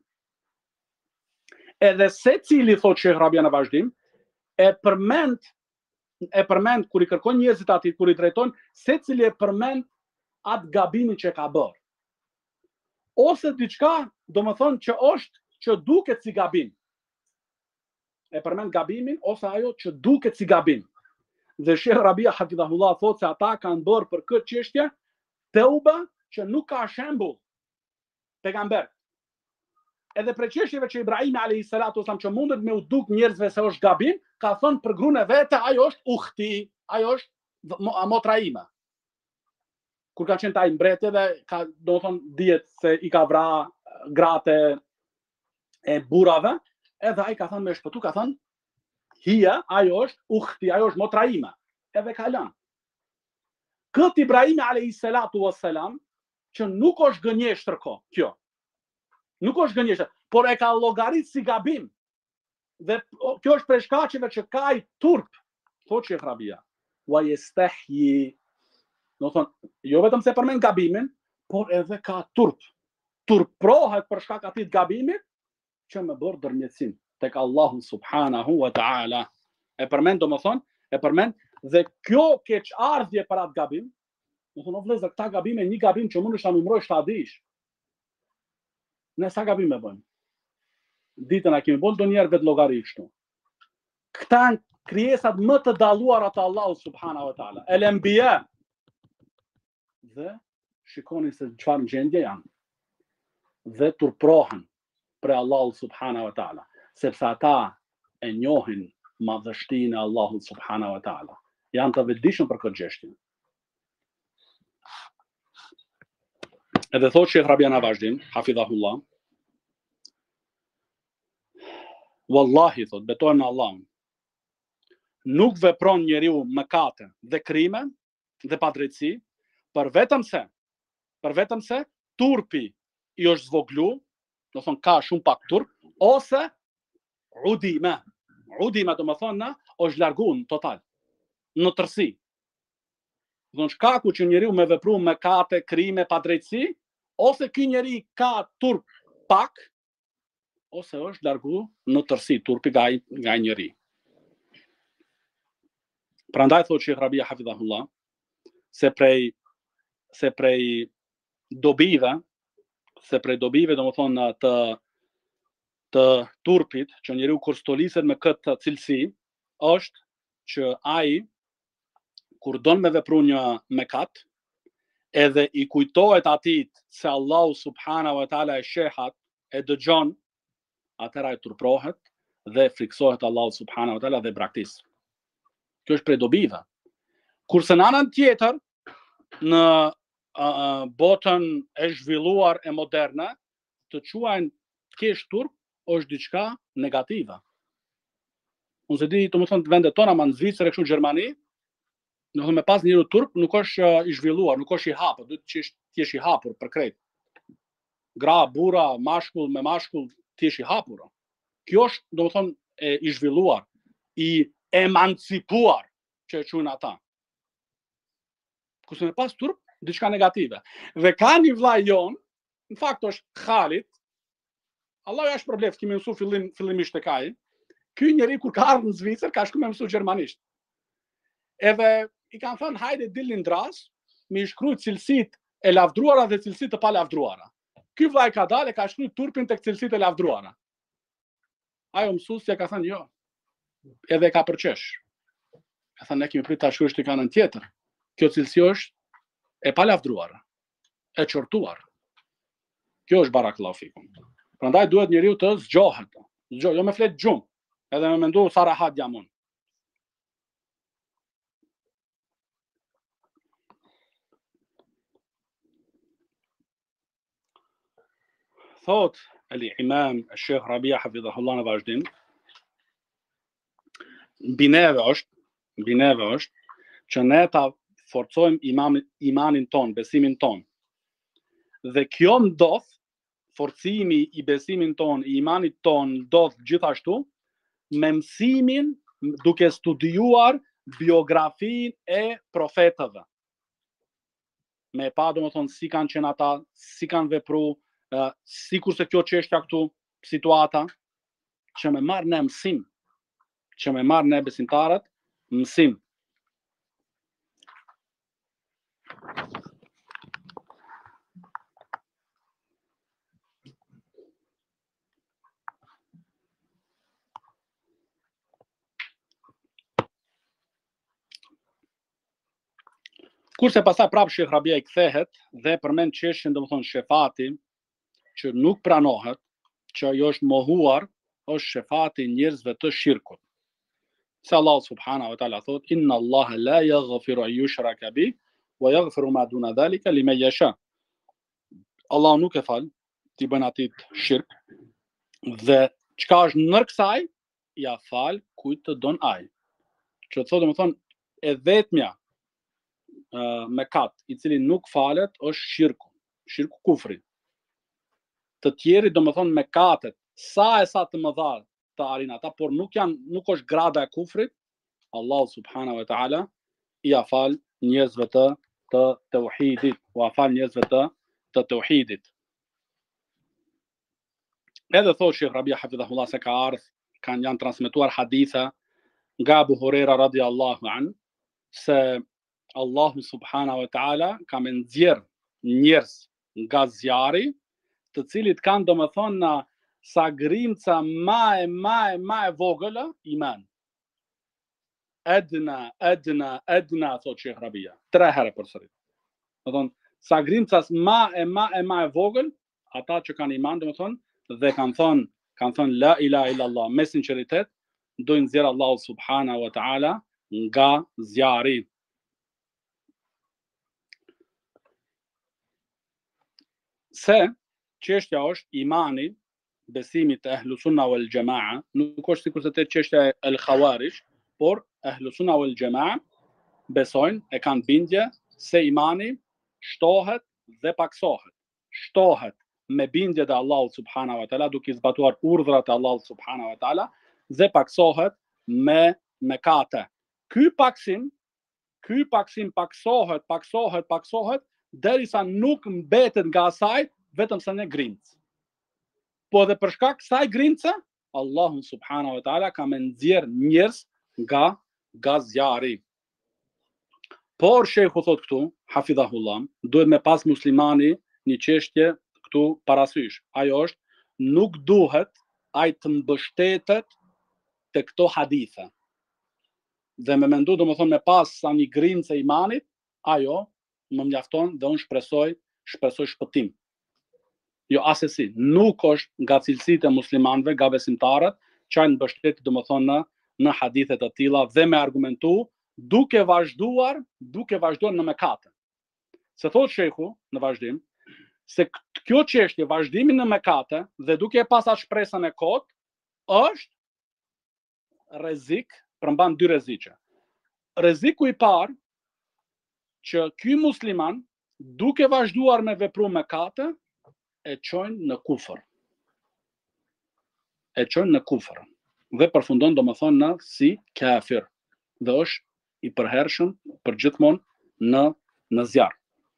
Edhe secili, thot Shekh Rabia në vazhdim, e përmend kur i kërkon njerëzit atij, kur i drejton, secili e përmend atë gabimin që ka bërë. Ose diçka, domethënë që është që duket si gabim. E përmend gabimin ose ajo që duket si gabim. Dhe Shekh Rabia hafidhahullah thotë se ata kanë bërë për këtë çështje teuba që nuk ka shembull pejgamber. Edhe për çështjeve që Ibrahim alayhis salatu wasalam që mundet me u duk njerëzve se është gabim, ka thënë për gruën e vet, ajo është uhti, ajo është motra ime. Kur ka qenë taj mbreti dhe ka, do të thonë, dihet se i ka vra gratë e burrave, edhe ai ka thënë me shpëtu, ka thënë hija, ajo është uhti, ajo është motra ime. Edhe ka lënë. Këtë Ibrahim alayhis salatu wassalam që nuk është gënjeshtër kjo. Nuk është gënjeshtër, por e ka llogarit si gabim. Dhe kjo është prej shkaqeve që ka i turp, thotë Shekh Rabia. Wa yastahyi. Do thonë, jo vetëm se përmend gabimin, por edhe ka turp. Turprohet për shkak atij gabimit që më bërë ndërmjetësim tek Allahu subhanahu wa ta'ala. E përmend, domethënë, e përmend dhe kjo keqardhje për atë gabim, do thonë vëllezër, këta gabime, një gabim që mundesh ta numërosh ta dish. Ne sa gabim e bëjmë? Ditën a kemi bën ndonjëherë vetë llogari kështu. Këta janë krijesat më të dalluara të Allahut subhanahu wa ta'ala. El Anbiya. Dhe shikoni se çfarë gjendje janë. Dhe turprohen për Allahu subhanahu wa ta'ala, sepse ata e njohin madhështinë e Allahut subhanahu wa ta'ala. Janë të vetëdijshëm për këtë gjështje. Edhe thotë Shekh Rabia në vazhdim, hafidhahullah, wallahi, thot, betojmë në Allahun, nuk vepron njeriu mëkate dhe krime dhe padrejtësi, për vetëm se turpi i është zvoglu, do thonë ka shumë pak turp, ose udime. Udime do më thonë është largun total, në tërsi. Do në shkaku që njeriu me vepru mëkate, krime, padrejtësi, ose ky njeri ka turp pak, ose është largu në tërsi, turpi nga njeri. Prandaj thotë Shekh Rabia hafidhahullah, se prej dobive, do më thonë të turpit, që njeriu kur stoliset me këtë cilësi, është që ai, kur don me vepru një mekat, edhe i kujtohet atit se Allahu subhanahu wa ta'ala e shehat, e dëgjon, atëra e turprohet dhe friksohet Allahu subhanahu wa ta'ala dhe braktis. Kjo është prej dobive. Kurse në anën tjetër, në botën e zhvilluar e moderne, të quajnë kesh turp është diçka negative. Unë se di, të më thonë të vendet tona, ma në Zvicër e kështu Gjermani, në thonë me pas njëru turp nuk është i zhvilluar, nuk është i hapur, duhet që t'jesh i hapur për krejt. Gra, bura, mashkull me mashkull, t'jesh i hapur. Kjo është, do më thonë, i zhvilluar, i emancipuar, që e quajnë ata. Kurse me pas turp, diçka negative. Dhe ka një vllai jon, në fakt është Khalid, Allah ja është problem, kemi mësu fillimisht tek ai. Ky njeri kur ka ardhur në Zvicër, ka shku me mësu gjermanisht. Edhe i kanë thënë hajde dilni ndras, me i shkruaj cilësitë e lavdruara dhe cilësitë të pa lavdruara. Ky vllai ka dalë, ka shkruaj turpin tek cilësitë e lavdruara. Ajo mësuesja ka thënë jo. Edhe ka përqesh. Ka thënë ne kemi prit ta shkruash tek anën tjetër. Kjo cilësi është e pa lavdruara, e qortuar. Kjo është barakallahu fikum. Prandaj duhet njeriu të zgjohet. Jo me flet gjumë, edhe me mendu sa rahat jam unë. Thot el-Imam Sheikh Rabia hafidhahullah në vazhdim, bineve është që ne ta forcojmë imanin ton, besimin ton. Dhe kjo ndodh, forcimi i besimin ton, i imanit ton ndodh gjithashtu me mësimin duke studiuar biografinë e profetëve. Me pa domethënë si kanë qenë ata, si kanë vepruar, sikur se kjo çështja këtu, situata, që me marrë ne mësim, që me marrë ne besimtarët mësim. Kurse pastaj prapë Sheikh Rabia I kthehet dhe përmend çështjen domethënë shefati që nuk pranohet, që ajo është mohuar, është shefati njerëzve të shirkut. Se Allah subhanahu wa taala thot inna Allah la yaghfiru an yushraka bih wa yaghfiru ma duna dhalika liman yasha. Allah nuk e fal ti bën atit shirk dhe çka është ndër kësaj ja fal kujt të don ai. Që thotë domethënë e vetmja mekat I cili nuk falet është shirku kufri. Të tjerë domethënë mekatet sa të mëdha të arrin ata, por nuk është grada e kufrit, Allah subhanahu wa taala I afal njerëzve të tauhidit, u afal njerëzve të tauhidit. Edhe thotë Sheikh Rabia hafidhahullah se janë transmetuar hadithe nga Abu Huraira radhiyallahu an se Allahu subhanahu wa taala ka më nxjerr njerëz nga zjarri, të cilit kanë domethënë sa grimca ma e vogël iman. Edna thot Sheikh Rabia 3 herë përsëri. Domethënë sa grimcas ma e vogël, ata që kanë iman domethënë dhe kanë thënë la ilaha illallah me sinqeritet, do I nxjerr Allahu subhanahu wa taala nga zjarri. Se çështja është imani, besimi të Ahlus Sunna wal Jamaa, nuk është sikur se te çështja e el Khawarij, por Ahlus Sunna wal Jamaa besojnë, e kanë bindje se imani shtohet dhe paksohet. Shtohet me bindje te Allahu subhanahu wa taala, duke zbatuar urdhrat e Allahut subhanahu wa taala, dhe paksohet me mëkate. Ky paksim paksohet derisa nuk mbetet nga asaj vetëm sa në grimcë. Po dhe për shkak kësaj grimce, Allahu subhanahu wa taala ka më nxjerr njerëz nga zjarri. Por shehu thot këtu, hafidhahullah, duhet me pas muslimani një çështje këtu parasysh. Ajo është nuk duhet ai të mbështetet te këto hadithe. Dhe me mendu domethënë me pas sa një grimcë e imanit, ajo më mjafton dhe unë shpresoj shpëtim. Jo asesi, nuk është nga cilësitë e muslimanëve, nga besimtarët, që janë mbështetur domethënë në hadithe të tilla dhe me argumentu duke vazhduar në mëkate. Se thot shehu në vazhdim se kjo çështje vazhdimi në mëkate dhe duke pas atë shpresën e kot është rrezik, përmban 2 rreziqe. Rreziku I parë që ky musliman duke vazhduar me vepru mëkate e çojnë në kufër. Dhe përfundon domethënë si kafir dhe është I përhershëm përgjithmonë në zjarr.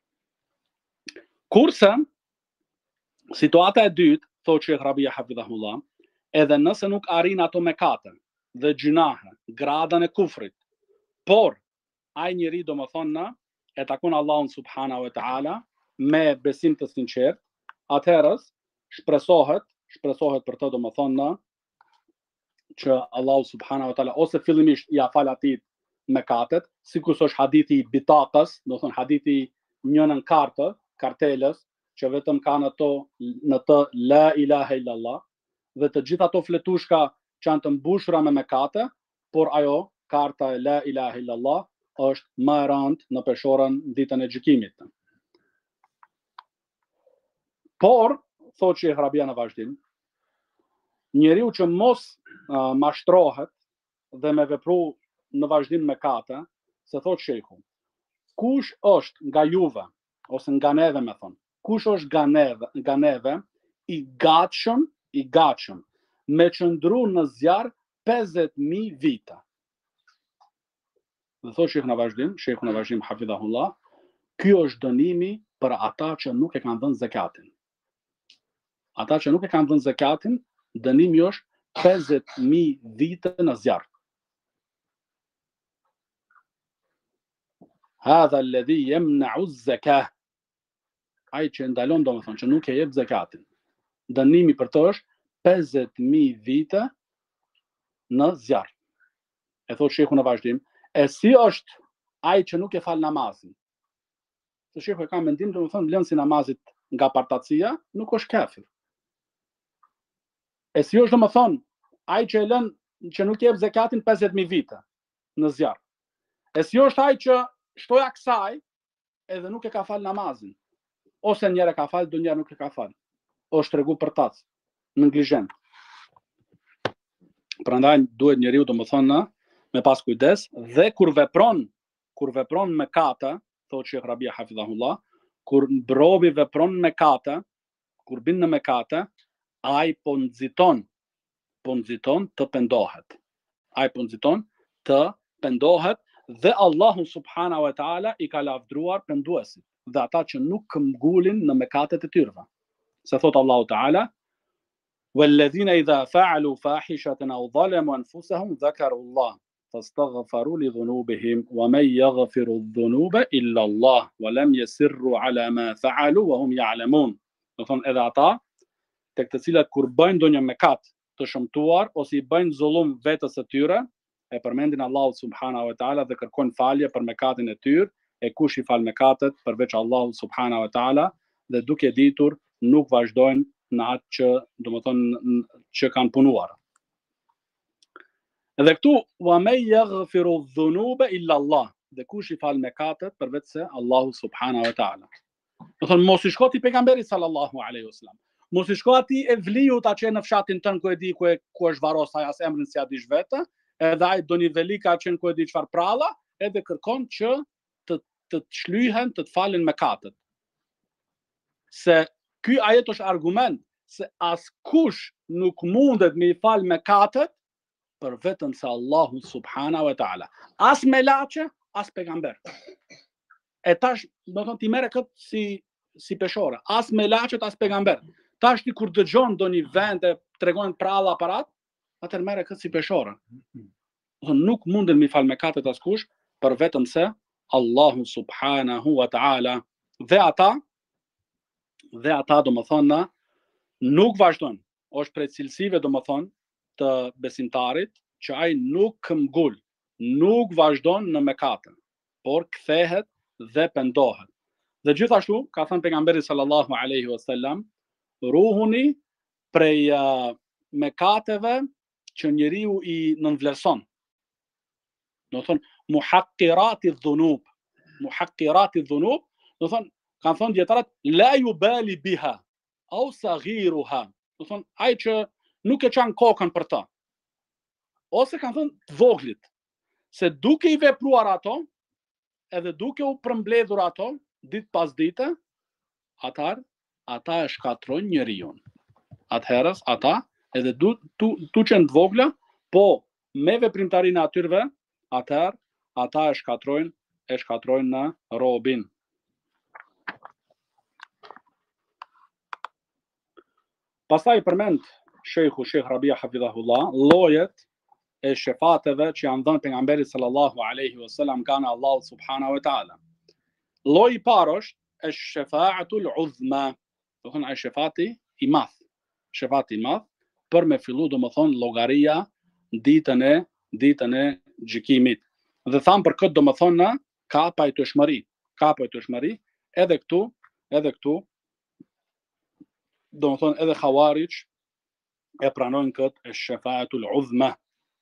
Kurse situata e dytë, thotë Sheikh Rabia hafidhahullah, edhe nëse nuk arrin ato mëkate dhe gjunahe, gradën e kufrit, por ai njeri domethënë e takon Allahun subhanahu wa taala me besim të sinqert, atëherë shpresohet për të domethënë që Allahu subhanahu wa taala ose fillimisht I afal atit mëkatet, sikur është hadithi I bitaqës, do të thonë hadithi 1/4 kartelës, që vetëm kanë në të la ilaha illallah, dhe të gjitha ato fletushka që janë të mbushura me mëkate, por ajo karta e la ilaha illallah është më e rëndë në peshorën ditën e gjykimit. Por, thotë Shejh Rabia në vazhdim, njeriu që mos mashtrohet dhe me vepru në vazhdim mëkate, se thotë Shejhu, kush është nga juve, ose nga neve me thonë, kush është nga neve i gatshëm me qëndru në zjarr 50.000 vite. Dhe thotë Shejhu në vazhdim hafidhahullah, ky është dënimi për ata që nuk e kanë dhënë zakatin. Ata që nuk e kanë dhënë zakatin, dënimi është 50.000 vite në zjarr. Hadha alladhi yamna'u az-zakah. Ai që ndalon domethënë që nuk e jep zakatin. Dënimi për të është 50.000 vite në zjarr. E thotë Shehu në vazhdim, e si është ai që nuk e fal namazin? Se Shehu e ka mendim domethënë lënsi namazit nga partacia nuk është kafir. E si është domethënë ai që e lën që nuk jep zakatin 50.000 vite në zjarr. E si është ai që shtoja kësaj edhe nuk e ka fal namazin, ose njëre ka fal, do njëre nuk e ka fal. Është tregu për tac, neglizhent. Prandaj duhet njeriu domethënë me pas kujdes dhe kur vepron mëkate, thotë Sheikh Rabia hafidhahullah, kur brobi vepron mëkate, kur bin në mëkate, ai po nxiton të pendohet. Ai po nxiton të pendohet dhe Allahu subhanahu wa taala i ka lavdruar penduesit dhe ata që nuk këmbgulin në mëkatet e tyre. Se thot Allahu taala: "Walladhina idha fa'alu fahishatan aw zalamu anfusahum dhakaru Allah fastaghfaru li dhunubihim wa man yaghfiru adh-dhunuba illa Allah wa lam yasirru ala ma fa'alu wa hum ya'lamun." Do thon edhe ata tek të cilat kur bëjnë ndonjë mëkat të shëmtuar ose i bëjnë zullum vetes së tyre, e përmendin Allahu subhanahu wa taala dhe kërkojnë falje për mëkatin e tyre, e kush i fal mëkatet përveç Allahu subhanahu wa taala dhe duke ditur nuk vazhdojnë në atë që domethënë që kanë punuar. Edhe këtu wa may yaghfiru dhunuba illa Allah, dhe kush i fal mëkatet përveç se Allahu subhanahu wa taala. Do thonë mos i shkoti pejgamberit sallallahu alaihi wasallam. Mos i shko ati e vliut atë në fshatin tën ku e di ku është varros ai as emrin si a dish vetë, edhe ai do një veli ka qenë ku e di çfarë pralla, edhe kërkon që të shlyhen, të falen mëkatet. Se ky ajet është argument se askush nuk mundet me i fal mëkatet për vetëm se Allahu subhanahu wa taala. As me laçe, as pejgamber. E tash do të thonë ti merre kët si peshore, as me laçet, as pejgamber. Tash ti kur dëgjon ndonjë vend e tregojnë pralla aparat, atëherë merre kët si peshore. Nuk munden mi fal mëkatet askush për vetëm se Allahu subhanahu wa taala. Dhe ata domethënë nuk vazhdojnë. Është prej cilësive domethënë të besimtarit që ai nuk këmbgul, nuk vazhdon në mëkate, por kthehet dhe pendohet. Dhe gjithashtu ka thënë pejgamberi sallallahu alaihi wasallam, ruhuni prej mëkateve që njeriu i nënvlerëson. Do thonë muhaqqirati dhunub, do thonë kanë thënë dietarët la yubali biha aw saghiruha. Do thonë ai që nuk e çan kokën për të. Ose kanë thënë të voglit, se duke i vepruar ato, edhe duke u përmbledhur ato ditë pas dite, ata e shkatrojnë njeriu. Atëherës ata edhe tu qenë të vogla, po me veprimtarinë atyre, atëherë ata e shkatrojnë në robin. Pastaj përmend Sheikh Rabia hafidhahullah llojet e shefateve që janë dhënë pejgamberit sallallahu alaihi wasallam nga Allahu subhanahu wa taala. Lloji i parë është shefa'atul uzma, do thonë ai shefati i madh për me fillu domethënë llogaria ditën e gjykimit. Dhe tham për këtë domethënë ka pajtueshmëri, edhe këtu do të thonë edhe Khawarij e pranojnë këtë e shefaatul udhma.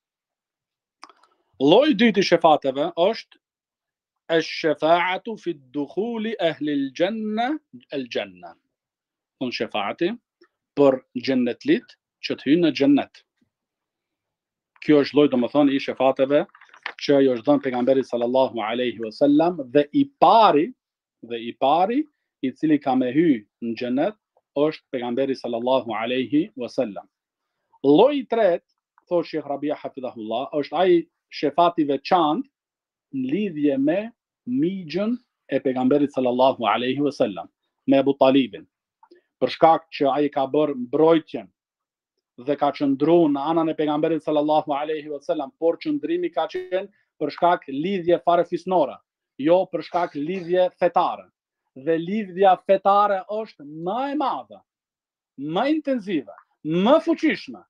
Lloji i dytë i shefateve është الشفاعة في الدخول أهل الجنة الجنة. Thonë shefati për xhennetlit që të hyjnë në xhennet. Kjo është lloj domethënë i shefateve që i është dhënë pejgamberit sallallahu alaihi wasallam dhe i pari i cili ka me hy në xhennet është pejgamberi sallallahu alaihi wasallam. Lloji i tretë, thotë Sheikh Rabia hafidhahullah, është ai shefati i veçantë në lidhje me migjën e pejgamberit sallallahu alaihi wasallam, me Abu Talibin. Për shkak që ai ka bërë mbrojtjen dhe ka qëndruar në anën e pejgamberit sallallahu alaihi wasallam, por qëndrimi ka qenë për shkak lidhje farefisnore, jo për shkak lidhje fetare. Dhe lidhja fetare është më e madhe, më intensive, më fuqishme.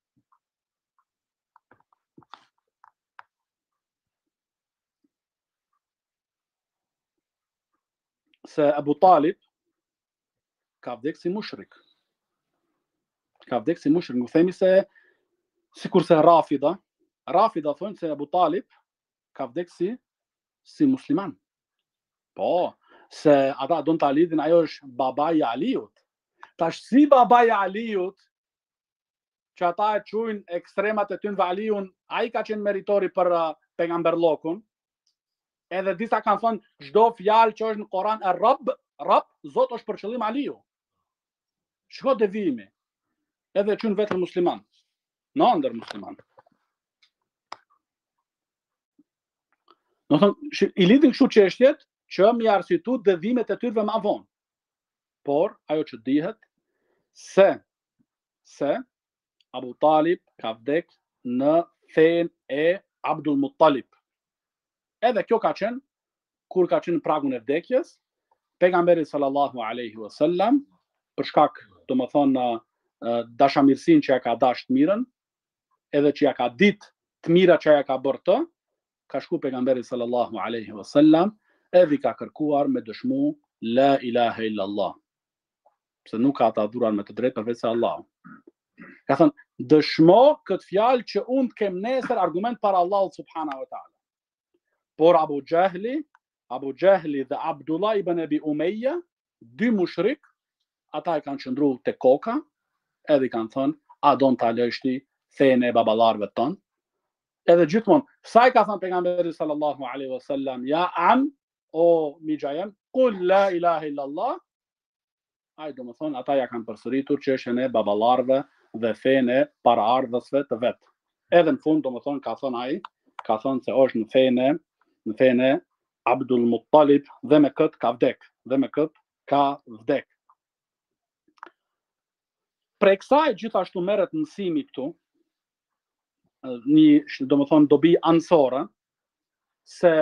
Se Abu Talib ka vdek si mushrik. Nuk themi se sikur se Rafida thonë se Abu Talib ka vdek si musliman. Po, se ata don ta lidhin ajo është babai i Aliut. Tash si babai i Aliut, që ata e quajnë ekstremat e tyre ve Aliun, ai ka qenë meritori për pejgamberllokun. Edhe disa kanë thënë çdo fjalë që është në Koran e Rabb, Zot është për qëllim Aliu. Shko devijimi. Edhe qenë vetëm musliman. Në ndër musliman. Do thonë, i lidhin kështu çështjet që më arsyetu devimet e tyre më vonë. Por ajo që dihet se Abu Talib ka vdek në fen e Abdul Muttalib. Edhe kjo ka qenë kur ka qenë pragun e vdekjes, pejgamberi sallallahu alaihi wasallam për shkak, domethënë, dashamirësinë që ja ka dashur të mirën, edhe që ja ka ditë të mira që ja ka bërë të, ka shku pejgamberi sallallahu alaihi wasallam, edhe ka kërkuar me dëshmu la ilaha illa Allah. Se nuk ka të adhuruar me të drejtë përveç se Allahu. Ka thënë, dëshmo këtë fjalë që unë të kem nesër argument para Allahut subhanahu wa taala. Por Abu Jahli dhe Abdullah ibn Abi Umayya, dy mushrik, ata e kanë qëndruar te koka, edhe i kanë thënë, a don ta lësh ti fenë e baballarëve tonë? Edhe gjithmonë, sa i ka thënë pejgamberi sallallahu alaihi wasallam, ja am, o mijajem, qul la ilaha illa Allah, ai domethënë ata ja kanë përsëritur çështjen e baballarëve dhe fenë e paraardhësve të vet. Edhe në fund domethënë ka thënë se është në fenë e Abdul Muttalib dhe me këtë ka vdek. Prej kësaj gjithashtu merret mësimi këtu, një domethënë dobi ansore, se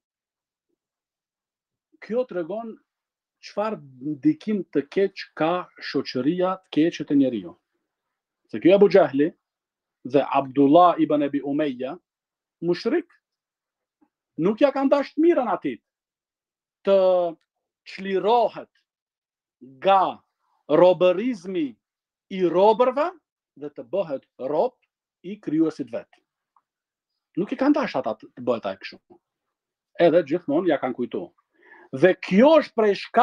kjo tregon çfarë ndikim të keq ka shoqëria të keqe të njeriu. Se ky Abu Jahli dhe Abdullah ibn Abi Umayya, mushrik, nuk ja kanë dashur mirën atit të çlirohet nga robërizmi i robërve dhe të bëhet rob i krijuesit vet. Nuk i kanë dashur ata të bëhet ai kështu. Edhe gjithmonë ja kanë kujtuar. Dhe kjo është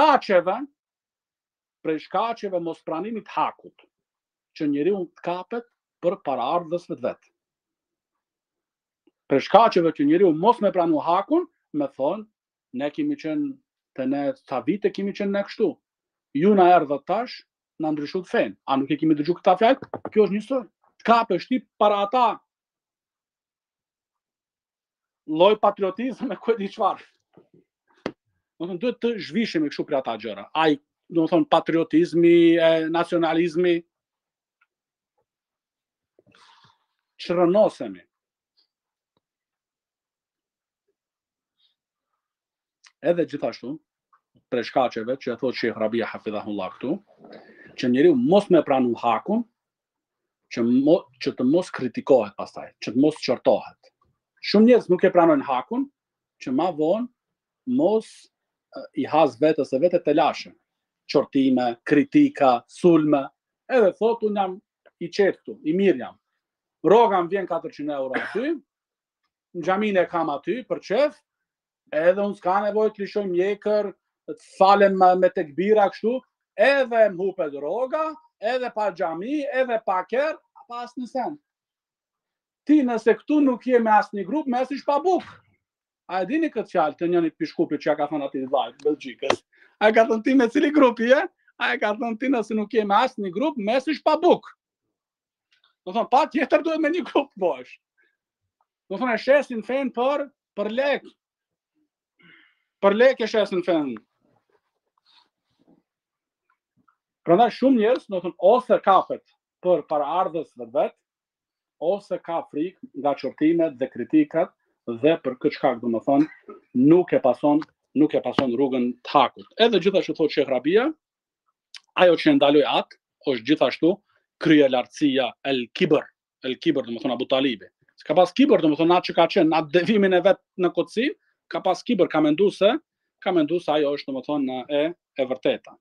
prej shkaqeve mos pranimit hakut, që njeriu të kapet për paraardhësve të vet. Për shkaqeve që njeriu mos me pranu hakun, me thonë, ne kemi qenë të ne sa vite kemi qenë ne kështu. Ju na erdhët tash, na ndryshuat fen. A nuk e kemi dëgjuar këta fjalë? Kjo është një histori. Të kapesh ti para ata. Lloj patriotizëm e ku e di çfarë. Domethënë duhet të zhvishemi kështu për ata gjëra. Ai, domethënë patriotizmi, nacionalizmi, çrënosemi. Edhe gjithashtu, për shkaqeve që e thotë Sheikh Rabia hafidhahullah këtu, që njeriu mos me pranu hakun, që të mos kritikohet pastaj, që të mos qortohet. Shumë njerëz nuk e pranojnë hakun, që ma vonë mos i has vetës e vetë të lashën. qortime, kritika, sulme, edhe thot unë jam i qetë, i mirë jam. Roga më vjen 400 euro aty, në xhamin e kam aty për qef, edhe unë s'ka nevojë të lishoj mjekër, të falem me tekbira kështu, edhe më hupet roga, edhe pa xhami, edhe pa ker, pa asnjë sen. Ti nëse këtu nuk je me asnjë grup, me asnjë pa buk. A e dini këtë fjalë të njëri pishkupi që ja ka thënë atij vllajt Belgjikës? A e ka thënë ti me cili grupi je? A e ka thënë ti nëse nuk je me asnjë grup, me asnjë pa buk. Do thonë pa tjetër duhet me një grup bosh. Do thonë e shesin fen për lek. Për lek e shesin fen. Prandaj shumë njerëz, do thonë ose kapet për paraardhës vet, ose ka frikë nga qortimet dhe kritikat dhe për këtë shkak do të thonë nuk e pason rrugën të hakut. Edhe gjithashtu thotë Sheh Rabia, ajo që ndaloi atë është gjithashtu kryelartësia, el kibër do të thonë Abu Talibi. Ka pas kibër do të thonë atë që ka qenë atë devimin e vet në kotësi, ka pas kibër, ka menduar se ajo është do të thonë e vërteta.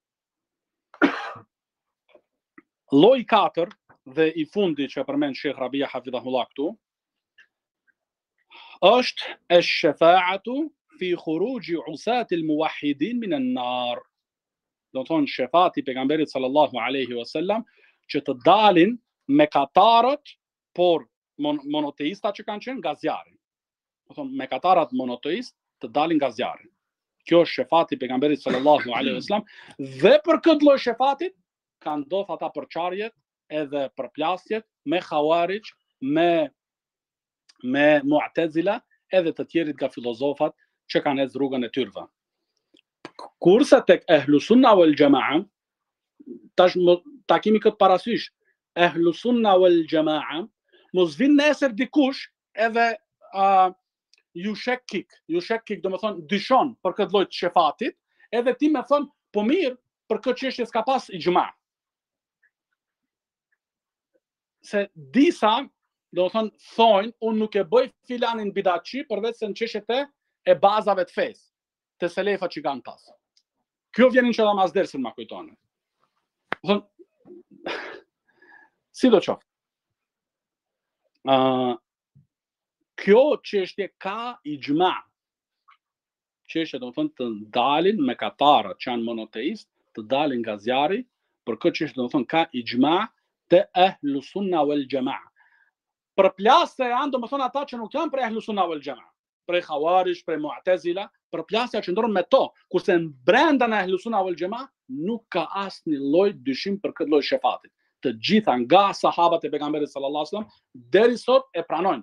Lloji 4 dhe i fundi që përmend Sheh Rabia hafidhahullah këtu është ash-shafa'atu fi khuruji usat al-muwahhidin min an-nar. Do të thonë shefati pejgamberit sallallahu alaihi wasallam që të dalin mekatarët, por monoteistat që kanë qenë nga zjarri. Do të thonë mekatarat monoteist të dalin nga zjarri. Kjo është shefati pejgamberit sallallahu alaihi wasallam dhe për këtë lloj shefatit kanë ndodhur ata përçarjet edhe përplasjet me Khawarij, me Mu'tazila edhe të tjerit nga filozofat që kanë ecë rrugën e tyre. Kurse tek Ahlus Sunna wal Jamaa, tash ta kemi këtë parasysh, Ahlus Sunna wal Jamaa mos vin nesër dikush edhe ju shekkik do të thonë dyshon për këtë lloj të shefatit, edhe ti më thon po mirë për këtë çështje s'ka pas ixhma. Se disa do të thonë unë nuk e bëj filanin bidatçi përveç se në çështjet e bazave të fesë, të selefat që kanë pas. Kjo vjen inshallah mas dersën ma kujtonë. Do thonë sidoqoftë. Kjo çështje ka ixhma. Çështja do të thonë të dalin me katarët që janë monoteist, të dalin nga zjarri, për këtë çështje do të thonë ka ixhma të Ahlus Sunna wal Jamaa. Përplasja janë do të thonë ata që nuk janë për Ahlus Sunna wal Jamaa, për Khawarij, për Mu'tazila, përplasja që ndron me to, kurse brenda në Ahlus Sunna wal Jamaa nuk ka asnjë lloj dyshim për këtë lloj shefatit. Të gjitha nga sahabët e pejgamberit sallallahu alajhi wasallam deri sot e pranojnë.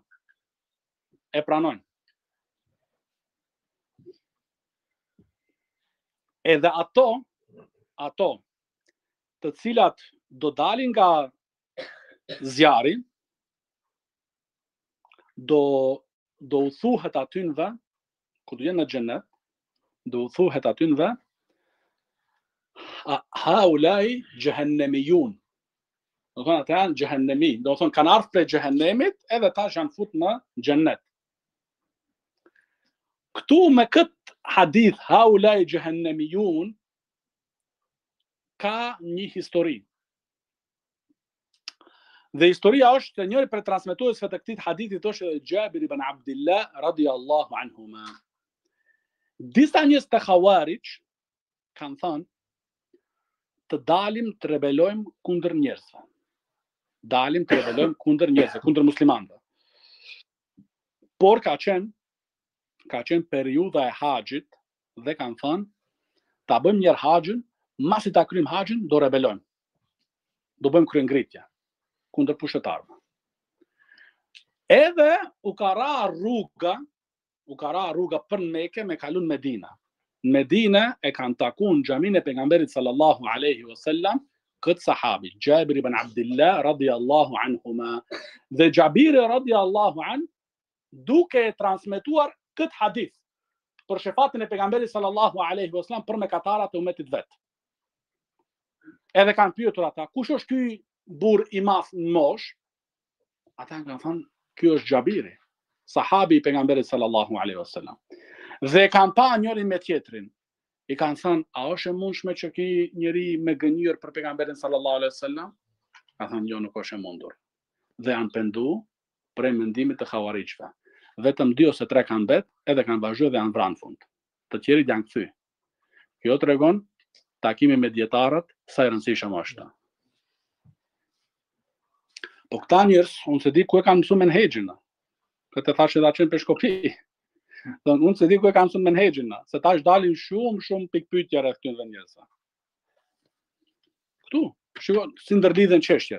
Edhe ato të cilat do dalin nga zjarri, do u thuhet atynve, ku do jenë në xhenet, do u thuhet atynve, haulai jahannamiyun. Do thonë ata janë xhehennemi, do thonë kanë ardhur prej xhehenemit, edhe tash janë fut në xhenet. Këtu me këtë hadith haulai jahannamiyun ka një histori. Dhe historia është se njëri prej transmetuesve të këtij hadithit është Jabir ibn Abdullah radhiyallahu anhuma. Disa njerëz të Khawarij kanë thënë të dalim të rebelojmë kundër njerëzve. Dalim të rebelojmë kundër njerëzve, kundër muslimanëve. Por ka qenë periudha e haxhit dhe kanë thënë ta bëjmë një haxhin, masi ta kryjmë haxhin do rebelojmë. Do bëjmë kryengritje kundër pushtetarëve. Edhe u ka ra rruga për Mekë me kalun Medina. Në Medinë e kanë takuar në xhamin e pejgamberit sallallahu alaihi wasallam këtë sahabi, Jabir ibn Abdullah radhiyallahu anhuma. Dhe Jabir radhiyallahu an duke transmetuar këtë hadith për shefatin e pejgamberit sallallahu alaihi wasallam për mëkatarat e umetit vet. Edhe kanë pyetur ata, kush është ky burr i madh në mosh? Ata kanë thënë, ky është Jabiri, sahabi i pejgamberit sallallahu alaihi wasallam. Dhe kanë pa njërin me tjetrin. I kanë thënë, a është e mundshme që ky njeri me gënjur për pejgamberin sallallahu alaihi wasallam? Ka thënë, jo, nuk është e mundur. Dhe janë pendu prej mendimit të Khawarijve. Vetëm 2 ose 3 kanë bet, edhe kanë vazhduar dhe janë vranë fund. Të tjerit janë kthy. Kjo tregon takimi me dietarët sa i rëndësishëm është. Po këta njerëz, unë se di ku e kanë mësuar menhexhin. Këtë thashë edhe atë për shkopi. Don unë se di ku e kanë mësuar menhexhin, se tash dalin shumë pikpyetje rreth këtyre njerëzve. Ktu, shiko si ndërlidhen çështjet.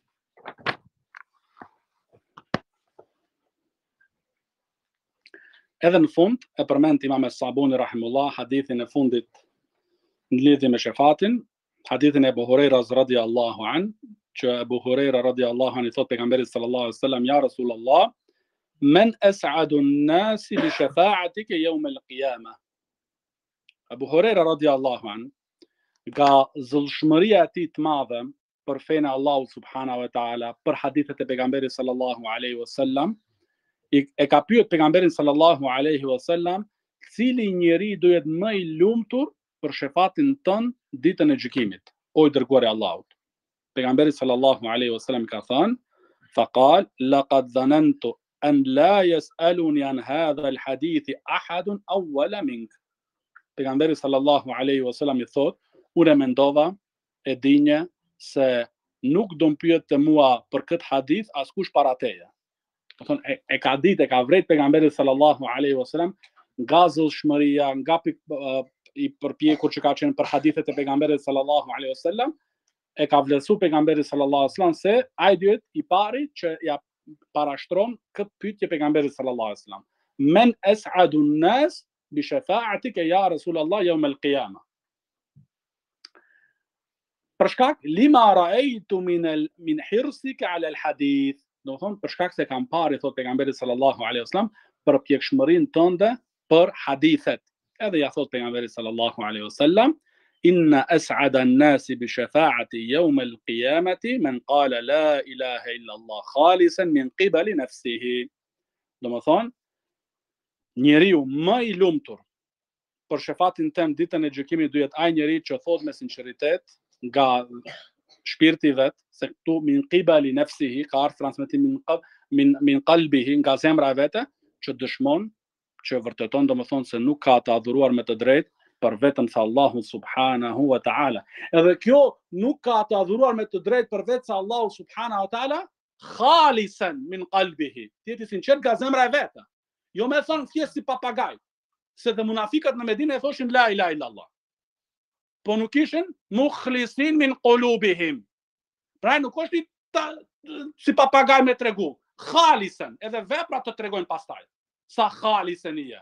Edhe në fund e përmend Imam Es-Sabuni rahimullah hadithin e fundit në lidhje me shefatin, hadithin e Abu Hurajras radhiyallahu an, që Abu Hurajra radhiyallahu an I thot pejgamberit sallallahu alaihi wasallam, ja Rasulullah, men as'adu an-nas bi shafa'atika yawm al-qiyamah. Abu Hurajra radhiyallahu an, nga zullshmëria e tij të madhe për fenë Allahut subhanahu wa taala, për hadithet e pejgamberit sallallahu alaihi wasallam, e ka pyet pejgamberin sallallahu alaihi wasallam, cili njeri do jetë më I lumtur për shefatin tën ditën e gjykimit, o I dërguari I Allahut. Pejgamberi sallallahu alaihi wasallam ka thënë, faqal laqad dhanantu an la yas'aluni an hadha al-hadith ahadun awwala mink. Pejgamberi sallallahu alaihi wasallam I thot, unë mendova e dinje se nuk do më pyet të mua për këtë hadith askush para teje. Do thonë e ka ditë, e ka vret pejgamberi sallallahu alaihi wasallam nga zullshmëria, nga I përpjekur që ka qenë për hadithet e pejgamberit sallallahu alaihi wasallam, e ka vlerësuar pejgamberi sallallahu alaihi wasallam se ai duhet I pari që ja parashtron këtë pyetje pejgamberit sallallahu alaihi wasallam. Men as'adu an-nas bi shafa'atika ya Rasulullah yawm al-qiyamah. Për shkak lima ra'aytu min hirsika 'ala al-hadith. Do thonë për shkak se kam parë, thot pejgamberi sallallahu alaihi wasallam, për pjekshmërinë tënde për hadithet. Edhe ja thot pejgamberi sallallahu alaihi wasallam, inna as'ada an-nasi bi shafa'ati yawm al-qiyamati man qala la ilaha illa Allah khalisan min qibali nafsihi. Do të thonë, njeriu më I lumtur për shefatin tëm ditën e gjykimit duhet ai njeri që thot me sinqeritet nga shpirti vet, se këtu min qibali nafsihi ka ardhur transmetim min qalbihi, nga zemra e vete, që dëshmon, që vërteton domethënë se nuk ka të adhuruar me të drejtë për vetëm sa Allahu subhanahu wa ta'ala. Edhe kjo nuk ka të adhuruar me të drejtë për vetëm sa Allahu subhanahu wa ta'ala, khalisan min qalbihi. Ti je I sinqert nga zemra e vete. Jo me thon thjesht si papagaj. Se dhe munafikat në Medinë e thoshin la ilaha illallah. Po nuk ishin mukhlisin min qulubihim. Pra nuk është si papagaj me tregu. Khalisan, edhe veprat të tregojnë pastaj. Sa khalisan je.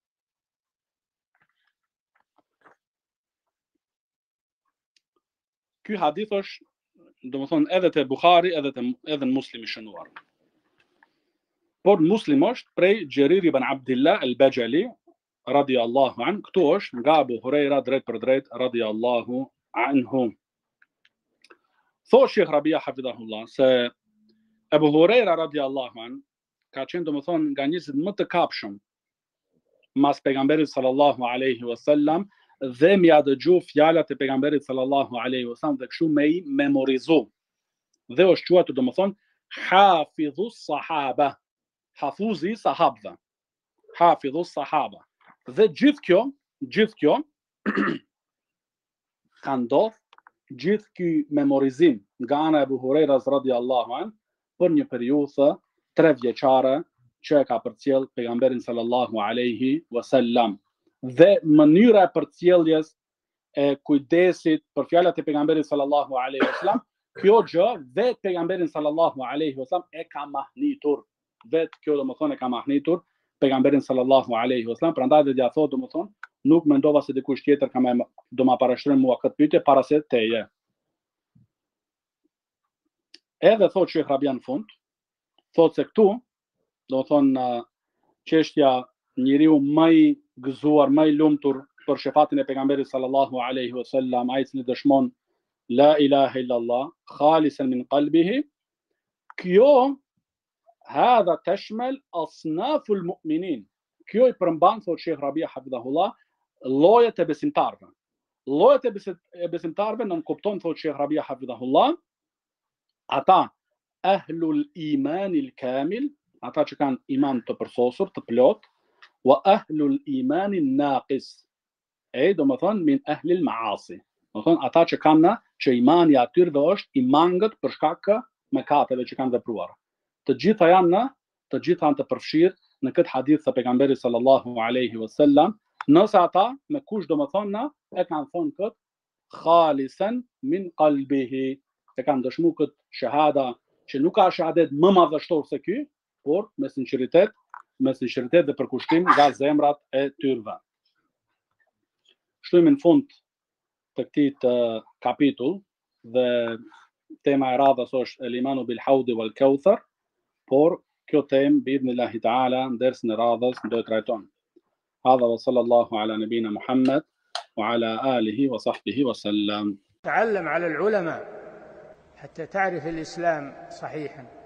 Ky hadith është, domethënë edhe te Buhari edhe në Muslim I shënuar. Por Muslim është prej Xherir ibn Abdullah al-Bajali radhiyallahu an, këtu është nga Abu Hurajra drejt për drejt radhiyallahu anhu. Thosh Sheikh Rabia hafidhahullah se Abu Hurajra radhiyallahu an ka qenë domethënë nga njerëzit më të kapshëm mas pejgamberit sallallahu alaihi wasallam dhe më ia dëgju fjalat e pejgamberit sallallahu alaihi wasallam dhe kështu me I memorizu. Dhe është quajtur domethënë hafidhus sahaba, hafuzi sahabëve. Hafidhus sahaba. Dhe gjithë kjo ka ndodhur, gjithë ky memorizim nga ana e Abu Hurajras radhiyallahu an për një periudhë 3 vjeçare që e ka përcjell pejgamberin sallallahu alaihi wasallam. Dhe mënyra e përcjelljes e kujdesit për fjalat e pejgamberit sallallahu alaihi wasallam, kjo gjë vetë pejgamberin sallallahu alaihi wasallam e ka mahnitur. Vetë kjo domethënë e ka mahnitur pejgamberin sallallahu alaihi wasallam, prandaj dhe ja thotë domethënë, nuk mendova se dikush tjetër do ma parashtron mua këtë pyetje para se teje. Edhe thotë Sheikh Rabia në fund, thotë se këtu, domethënë çështja njeriu më I gëzuar, më I lumtur për shefatin e pejgamberit sallallahu alaihi wasallam, ai I dëshmon la ilaha illallah khalisan min qalbihi, kjo hadha tashmal asnaful mu'minin. Kjo I përmban, thot Sheikh Rabia hafidhahullah, llojet e besimtarëve. Llojet e besimtarëve nën kupton, thotë Sheikh Rabia Hafidhahullah, ata ahlul imanil kamil, ata që kanë iman të përsosur, të plot, wa ahlul imanil naqis, do më thonë min ahlil maasi. Do thonë ata që kanë që imani atyre është i mangët për shkak të mëkateve që kanë vepruar. Të gjitha janë të përfshirë në këtë hadith të pejgamberit sallallahu alaihi wasallam, nëse ata me kush do më thonë e kanë thonë këtë khalisan min qalbihi, e kanë dëshmu këtë shahada që nuk ka shahadet më madhështor se ky, por me sinqeritet dhe përkushtim nga zemrat e tyre. Shtojmë në fund të këtij kapitull dhe tema e radhës është el imanu bil haudi wal kauthar, por kjo temë biidhnillahi taala dersën e radhës do e trajton. Hadha wa sallallahu ala nabina Muhammad wa ala alihi wa sahbihi wa sallam. تعلم على العلماء حتى تعرف الإسلام صحيحا.